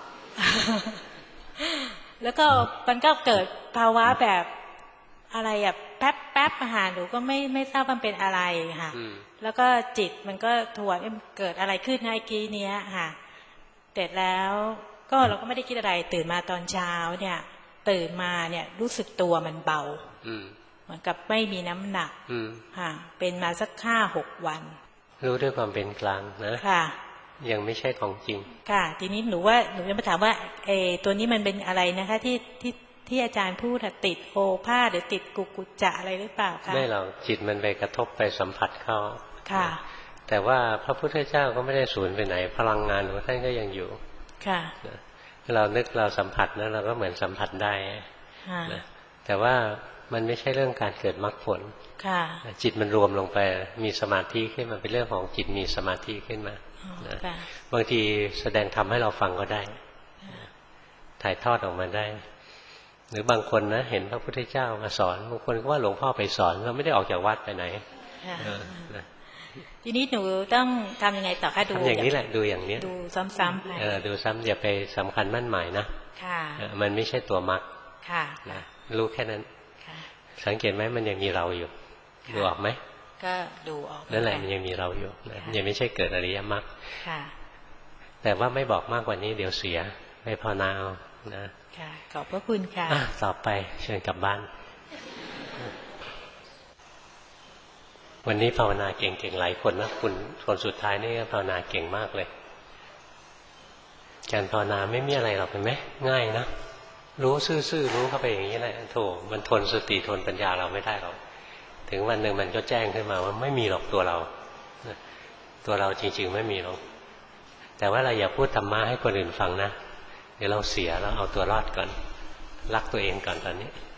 แล้วก็มันก็เกิดภาวะแบบอะไรแป๊บอาหารหนูก็ไม่ทราบมันเป็นอะไรค่ะแล้วก็จิตมันก็ถวนเกิดอะไรขึ้นในกี้เนี้ยค่ะเสร็จแล้วก็เราก็ไม่ได้คิดอะไรตื่นมาตอนเช้าเนี่ยตื่นมาเนี่ยรู้สึกตัวมันเบาเหมือนกับไม่มีน้ำหนักค่ะเป็นมาสัก5-6 วันรู้ด้วยความเป็นกลางนะค่ะยังไม่ใช่ของจริงค่ะทีนี้หนูจะมาถามว่าตัวนี้มันเป็นอะไรนะคะที่อาจารย์พูดติดโอภาสหรือติดกุจจะอะไรหรือเปล่าคะไม่หรอกจิตมันไปกระทบไปสัมผัสเข้าค่ะแต่ว่าพระพุทธเจ้าก็ไม่ได้สูญไปไหนพลังงานของท่านก็ยังอยู่ค่ะเรานึกเราสัมผัสนะเราก็เหมือนสัมผัสได้นะแต่ว่ามันไม่ใช่เรื่องการเกิดมรรคผลจิตมันรวมลงไปมีสมาธิขึ้นมาเป็นเรื่องของจิตมีสมาธิขึ้นมานะบางทีแสดงธรรมให้เราฟังก็ได้ถ่ายทอดออกมาได้หรือบางคนนะเห็นพระพุทธเจ้ามาสอนบางคนก็ว่าหลวงพ่อไปสอนเราไม่ได้ออกจากวัดไปไหนทีนี้หนูต้องทำยังไงต่อคะดูอย่างนี้แหละดูอย่างนี้ดูซ้ำๆไปดูซ้ำอย่าไปสำคัญมั่นหมายนะมันไม่ใช่ตัวมรรคนะรู้แค่นั้นสังเกตไหมมันยังมีเราอยู่ดูออกไหมก็ดูออกนั่นแหละมันยังมีเราอยู่นะยังไม่ใช่เกิดอริยมรรคแต่ว่าไม่บอกมากกว่านี้เดี๋ยวเสียไปภาวนาเอานะขอบพระคุณค่ะต่อไปเชิญกลับบ้านวันนี้ภาวนาเก่งๆหลายคนนะคนสุดท้ายนี่ภาวนาเก่งมากเลยการภาวนาไม่มีอะไรหรอกเห็นไหมง่ายนะรู้ซื่อๆรู้เข้าไปอย่างนี้แหละโถมันทนสติทนปัญญาเราไม่ได้หรอกถึงวันหนึ่งมันก็แจ้งขึ้นมาว่าไม่มีหรอกตัวเราจริงๆไม่มีหรอกแต่ว่าเราอย่าพูดธรรมะให้คนอื่นฟังนะเดี๋ยวเราเสียแล้วเอาตัวรอดก่อนรักตัวเองก่อนตอนนี้